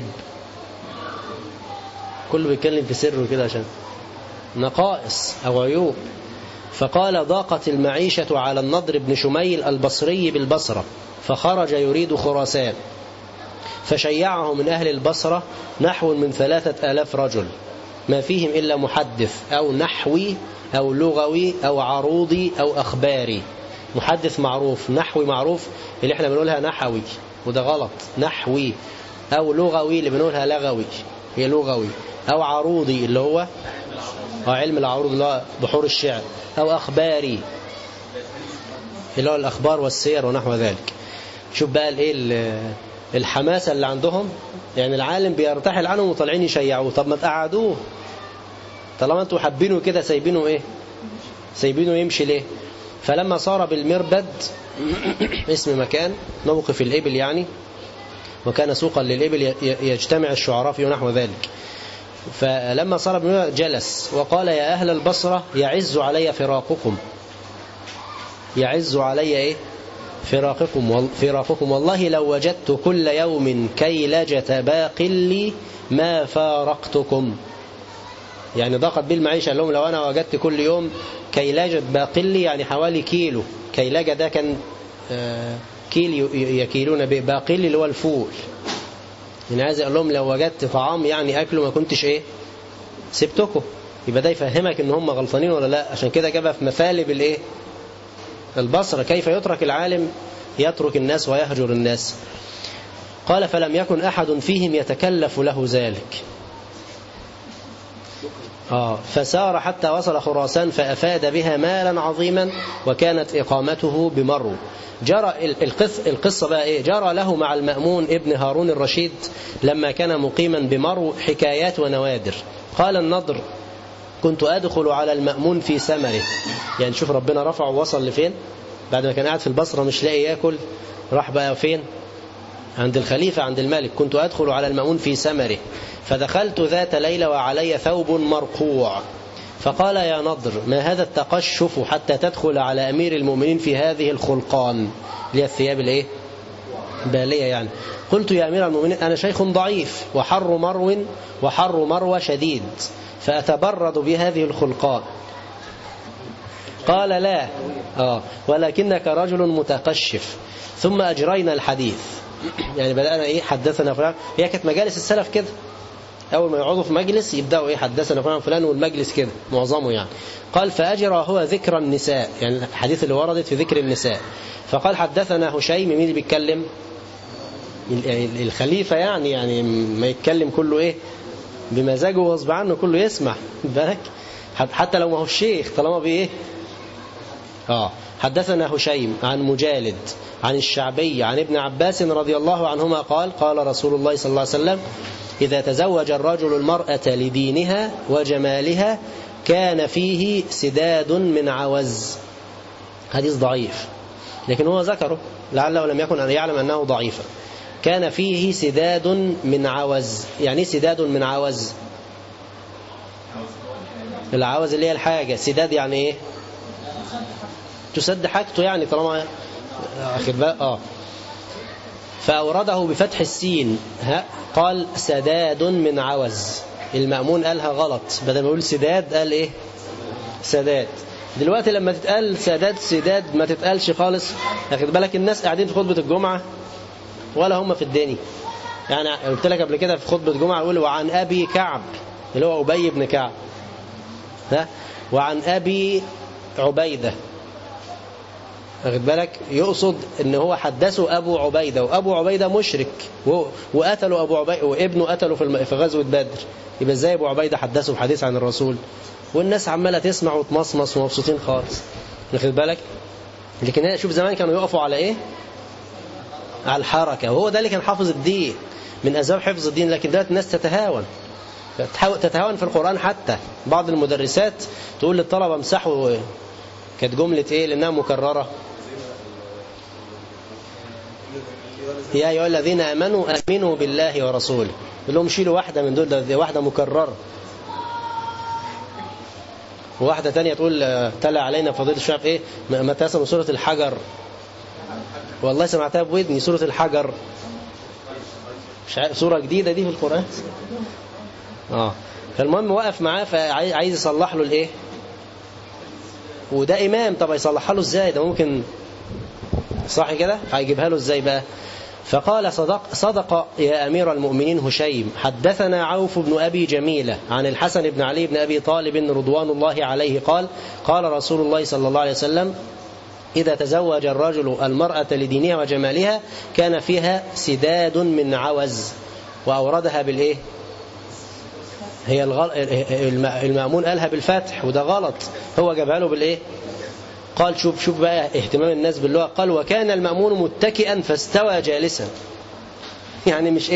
كله بيتكلم في سره كده عشان نقائص أو عيوب. فقال ضاقت المعيشة على النضر بن شميل البصري بالبصرة، فخرج يريد خراسان، فشيعه من أهل البصرة نحو من 3000 رجل، ما فيهم إلا محدث أو نحوي أو لغوي أو عروضي أو أخباري. محدث معروف، نحوي معروف اللي احنا بنقولها نحوي وده غلط، نحوي، أو لغوي اللي بنقولها لغوي هي لغوي، أو عروضي اللي هو علم العروض اللي هو بحور الشعر، أو أخباري اللي هو الأخبار والسير ونحو ذلك. شوف بقى الحماسة اللي عندهم، يعني العالم بيرتحل عنهم وطالعين يشيعوه. طب ما تقعدوه طالما انتوا حابينه كده، سايبينه يمشي ليه؟ فلما صار بالمربد اسم مكان موقف الإبل يعني، وكان سوقا للإبل يجتمع الشعراء فيه ونحو ذلك، فلما صار بالمربد جلس وقال يا أهل البصرة يعز علي فراقكم، يعز علي فراقكم والله لو وجدت كل يوم كيلجة باقل ما فارقتكم. يعني ضاقت بي المعيشة، لهم لو أنا وجدت كل يوم كيلجة باقل يعني حوالي كيلو، كيلجة ده كان كيل يكيلون باقل اللي هو الفول. يعني عايز أقول لهم لو وجدت طعام يعني أكله ما كنتش سبتكم. يبقى ده يفهمك إن هم غلطانين ولا لا. عشان كده جابها في مثالب البصرة، كيف يترك العالم يترك الناس ويهجر الناس. قال فلم يكن أحد فيهم يتكلف له ذلك. فسار حتى وصل خراسان فأفاد بها مالا عظيما، وكانت إقامته بمرو. جرى القصة بقى جرى له مع المأمون ابن هارون الرشيد لما كان مقيما بمرو حكايات ونوادر. قال النضر كنت أدخل على المأمون في سمره. يعني شوف ربنا رفعه ووصل لفين بعد ما كان قاعد في البصرة مش لاقي يأكل، راح بقى فين؟ عند الخليفة عند الملك. كنت أدخل على المأمون في سمره فدخلت ذات ليلة وعلي ثوب مرقوع، فقال يا نضر ما هذا التقشف حتى تدخل على أمير المؤمنين في هذه الخلقان، اللي هي الثياب بالية يعني. قلت يا أمير المؤمنين أنا شيخ ضعيف وحر مروى شديد فأتبرد بهذه الخلقان. قال لا ولكنك رجل متقشف. ثم أجرينا الحديث، يعني بدأنا حدثنا فلان. هي كانت مجالس السلف كده، أول ما يقعدوا في مجلس يبدأوا حدثنا فلان والمجلس كده معظمه يعني. قال فأجرى هو ذكر النساء، يعني الحديث اللي وردت في ذكر النساء. فقال حدثنا هشيم. مين اللي بيتكلم؟ الخليفة يعني ما يتكلم كله بمزاجه وغصب عنه كله يسمع بالك، حتى لو ما هو الشيخ طالما حدثنا هشيم عن مجالد عن الشعبي عن ابن عباس رضي الله عنهما قال قال رسول الله صلى الله عليه وسلم إذا تزوج الرجل المرأة لدينها وجمالها كان فيه سداد من عوز. حديث ضعيف لكن هو ذكره لعله لم يكن أن يعلم أنه ضعيفا. كان فيه سداد من عوز. يعني سداد من عوز؟ العوز اللي هي الحاجة، سداد يعني ايه؟ تسد حاجته يعني طالما أخذ بقى فأورده بفتح السين قال سداد من عوز. المأمون قالها غلط، بدل ما يقول سداد قال ايه؟ سداد. دلوقتي لما تتقال سداد ما تتقالش خالص. أخذ بالك الناس قاعدين في خطبة الجمعة ولا هم في الدنيا. يعني قلت لك قبل كده في خطبة الجمعة يقول وعن أبي كعب اللي هو أبي بن كعب وعن أبي عبيدة. واخد بالك يقصد ان هو حدثه أبو عبيدة، وأبو عبيدة مشرك وقتلوا أبو عبيدة وابنه قتلوا في غزوة بدر. يبقى ازاي أبو عبيدة حدثه بحديث عن الرسول؟ والناس عمالة تسمع وتمصمص ومبسوطين خالص. واخد بالك؟ لكن شوف زمان كانوا يقفوا على ايه؟ على الحركة، وهو ده اللي كان حافظ الدين من أسباب حفظ الدين. لكن دلوقتي الناس تتهاون في القرآن. حتى بعض المدرسات تقول للطلبة امسحوا، كانت جملة ايه لأنها مكررة، يا أيها الذين آمنوا بالله ورسوله. يقول لهم شيلوا واحدة من دول، دي واحدة مكررة. وواحدة تانية تقول تلا علينا فضيلة الشيخ ايه متى سمعوا سورة الحجر. والله سمعتها بودني سورة الحجر، مش عارف سورة جديدة دي في القرآن. فالمهم وقف معاه فعايز يصلح له الايه، وده إمام. طب يصلحها له ازاي؟ ده ممكن صح كده؟ هيجيبها له ازاي بقى؟ فقال صدق يا أمير المؤمنين هشيم حدثنا عوف بن أبي جميلة عن الحسن بن علي بن أبي طالب رضوان الله عليه قال رسول الله صلى الله عليه وسلم إذا تزوج الرجل المرأة لدينها وجمالها كان فيها سداد من عوز. وأوردها بالإيه؟ هي المأمون قالها بالفتح وده غلط، هو جابها له بالإيه؟ قال شوف بقى اهتمام الناس باللغة. قال وكان المأمون متكئا فاستوى جالسا. يعني مش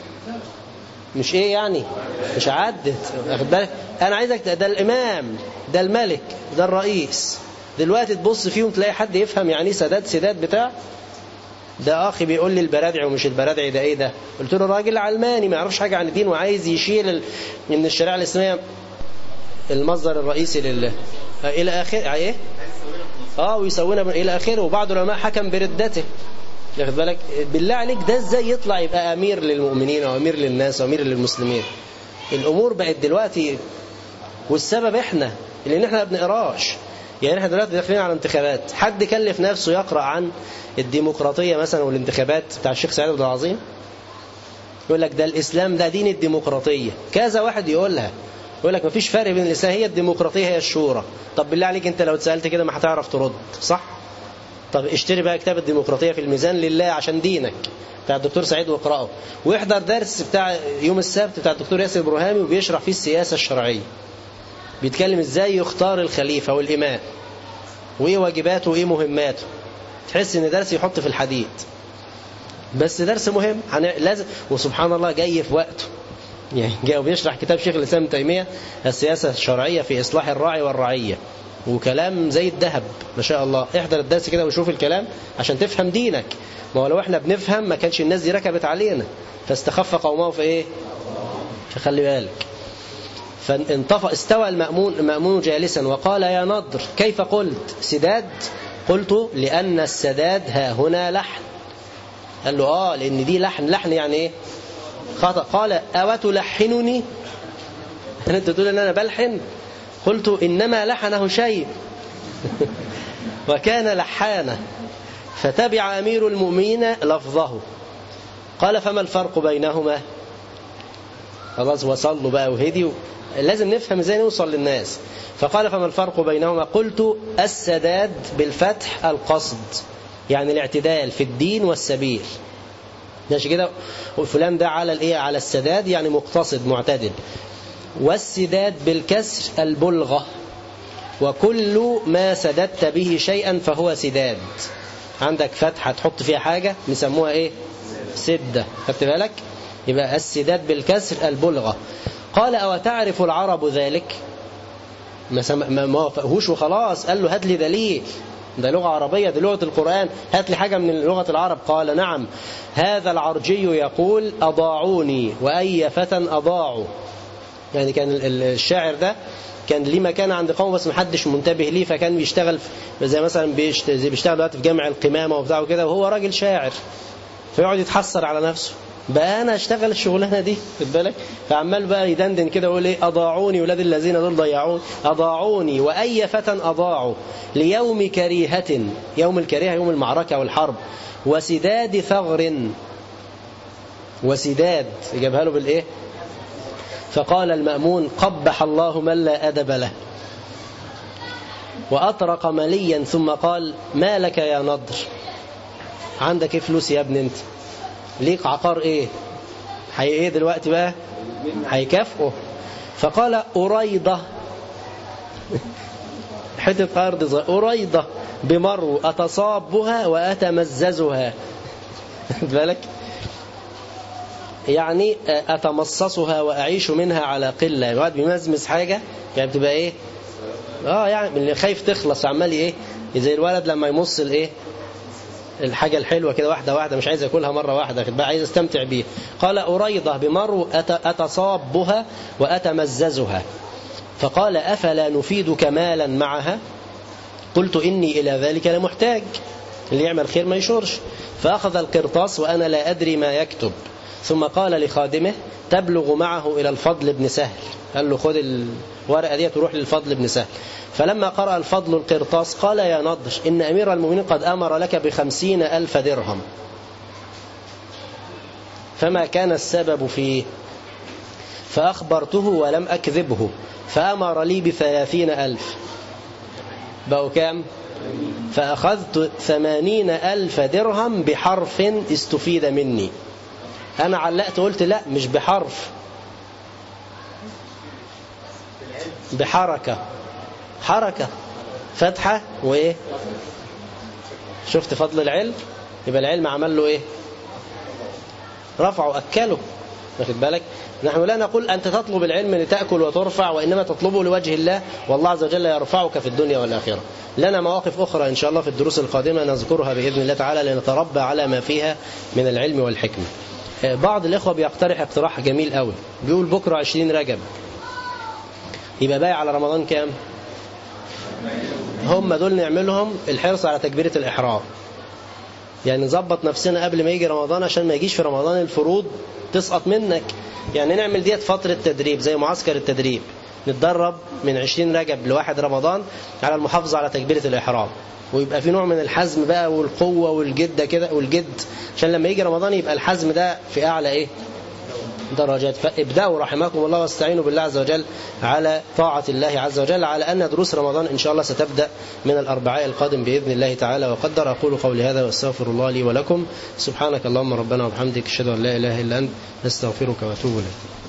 ايه يعني مش عدت. واخد بالك؟ انا عايزك ده الامام، ده الملك، ده الرئيس. دلوقتي تبص فيهم تلاقي حد يفهم يعني سداد بتاع ده. اخي بيقول لي البرادعي ومش البرادعي ده ايه ده؟ قلت له راجل علماني ما يعرفش حاجه عن الدين وعايز يشيل من الشريعه الاسلاميه المصدر الرئيسي لله الى اخره ايه ويسوينا الى اخره. وبعض العلماء حكم بردته. ياخد بالك؟ بالله عليك ده ازاي يطلع يبقى امير للمؤمنين او امير للناس او امير للمسلمين؟ الامور بقت دلوقتي، والسبب احنا لان احنا ما بنقراش. يعني احنا دلوقتي داخلين على انتخابات، حد كلف نفسه يقرأ عن الديمقراطية مثلا والانتخابات بتاع الشيخ سعيد عبد العظيم؟ يقول لك ده الإسلام ده دين الديمقراطية. كذا واحد يقولها، يقول لك مفيش فرق بين الإسلام، هي الديمقراطية هي الشورى. طب بالله عليك انت لو اتسألت كده ما هتعرف ترد صح؟ طب اشتري بقى كتاب الديمقراطية في الميزان لله عشان دينك بتاع الدكتور سعيد واقرأه، واحضر درس بتاع يوم السبت بتاع الدكتور ياسر إبراهيمي وبيشرح فيه السياسة الشرعية، بيتكلم ازاي يختار الخليفة والإمام وايه واجباته وايه مهماته. تحس ان درس يحط في الحديد، بس درس مهم لازم. وسبحان الله جاي في وقته، يعني جاي بيشرح كتاب شيخ الإسلام ابن تيمية السياسة الشرعية في إصلاح الراعي والرعية، وكلام زي الذهب ما شاء الله. احضر الدرس كده وشوف الكلام عشان تفهم دينك. ما هو لو احنا بنفهم ما كانش الناس دي ركبت علينا. فاستخف قومه في ايه؟ فخلي بالك. استوى المأمون جالسا وقال يا نضر كيف قلت سداد؟ قلت لأن السداد ها هنا لحن. قال له لأن دي لحن يعني ايه؟ خطأ. قال أوتلحنني؟ أنت تقول أن أنا بلحن؟ قلت إنما لحنه شيء وكان لحانه فتبع أمير المؤمنين لفظه. قال فما الفرق بينهما؟ خلاص وصلوا بقى وهدي لازم نفهم ازاي نوصل للناس. فقال فما الفرق بينهما؟ قلت السداد بالفتح القصد، يعني الاعتدال في الدين والسبيل. ماشي كده؟ وفلان ده على الايه؟ على السداد يعني مقتصد معتدل. والسداد بالكسر البلغة، وكل ما سددت به شيئا فهو سداد. عندك فتحة تحط فيها حاجة نسموها ايه؟ سدة. خدت بالك؟ يبقى السداد بالكسر البلغة. قال أو تعرف العرب ذلك؟ ما وافقهوش وخلاص، قال له هات لي دليل، ده لغة عربية، ده لغة القرآن، هات لي حاجة من لغة العرب. قال نعم، هذا العرجي يقول أضاعوني وأي فتى أضاعوا. يعني كان الشاعر ده كان ليه مكان عند قومه بس محدش منتبه ليه، فكان بيشتغل زي مثلا بيشتغل دلوقتي في جامع القمامة وبتاع وكده، وهو راجل شاعر، فيقعد يتحسر على نفسه بقى أنا أشتغل الشغلانة دي، خد بالك، فعمال بقى يدندن كده ويقول إيه أضاعوني ولاد الذين دول ضيعون، أضاعوني وأي فتى أضاعوا ليوم كريهة، يوم الكريهة يوم المعركة والحرب، وسداد ثغر، وسداد جابها له بالإيه. فقال المأمون قبح الله من لا أدب له، وأطرق مليا ثم قال ما لك يا نضر، عندك إيه فلوس يا ابن أنت، ليك عقار إيه، ايه دلوقتي بقى هيكافئه. فقال أريضة حتة أرض أريضة بمرو أتصابها وأتمززها بالك، يعني أتمصصها وأعيش منها على قلة. الواحد بيمزمز حاجة يعني بتبقى إيه يعني اللي خايف تخلص عمال إيه، زي الولد لما يمص الإيه الحاجة الحلوة كده واحدة واحدة، مش عايز أكلها مرة واحدة، بقى عايز استمتع بيها. قال أريضة بمرو أتصابها وأتمززها. فقال أفلا نفيدك مالا معها؟ قلت إني إلى ذلك لمحتاج، اللي يعمل خير ما يشورش. فأخذ القرطاس وأنا لا أدري ما يكتب، ثم قال لخادمه تبلغ معه إلى الفضل بن سهل، قال له خذ الورقة دي تروح للفضل بن سهل. فلما قرأ الفضل القرطاس قال يا نضر إن أمير المؤمنين قد أمر لك ب50,000 درهم، فما كان السبب فيه؟ فأخبرته ولم أكذبه، فأمر لي ب30,000، بقوا كام؟ فأخذت 80,000 درهم بحرف استفيد مني. أنا علقت قلت لا مش بحرف، بحركة، حركة فتحة وإيه، شفت فضل العلم؟ يبقى العلم عمل له إيه، رفعه أكله، واخد بالك. نحن لا نقول أنت تطلب العلم لتأكل وترفع، وإنما تطلبه لوجه الله، والله عز وجل يرفعك في الدنيا والآخرة. لنا مواقف أخرى إن شاء الله في الدروس القادمة نذكرها بإذن الله تعالى لنتربى على ما فيها من العلم والحكمة. بعض الإخوة بيقترح اقتراح جميل قوي، بيقول بكرة 20 رجب، يبقى باقي على رمضان كام؟ هم دول نعملهم الحرص على تكبيرة الإحرام، يعني نظبط نفسنا قبل ما يجي رمضان عشان ما يجيش في رمضان الفروض تسقط منك. يعني نعمل ديت فترة تدريب زي معسكر التدريب، نتدرب من 20 رجب ل1 رمضان على المحافظة على تكبيرة الإحرام، ويبقى في نوع من الحزم بقى والقوة والجدة كده والجد، عشان لما يجي رمضان يبقى الحزم ده في أعلى إيه درجات. فابدأوا رحمكم الله واستعينوا بالله عز وجل على طاعة الله عز وجل، على أن دروس رمضان إن شاء الله ستبدأ من الأربعاء القادم بإذن الله تعالى وقدر. أقول قولي هذا واستغفر الله لي ولكم. سبحانك اللهم ربنا وبحمدك، أشهد أن لا إله إلا أنت، نستغفرك وأتوب إليك.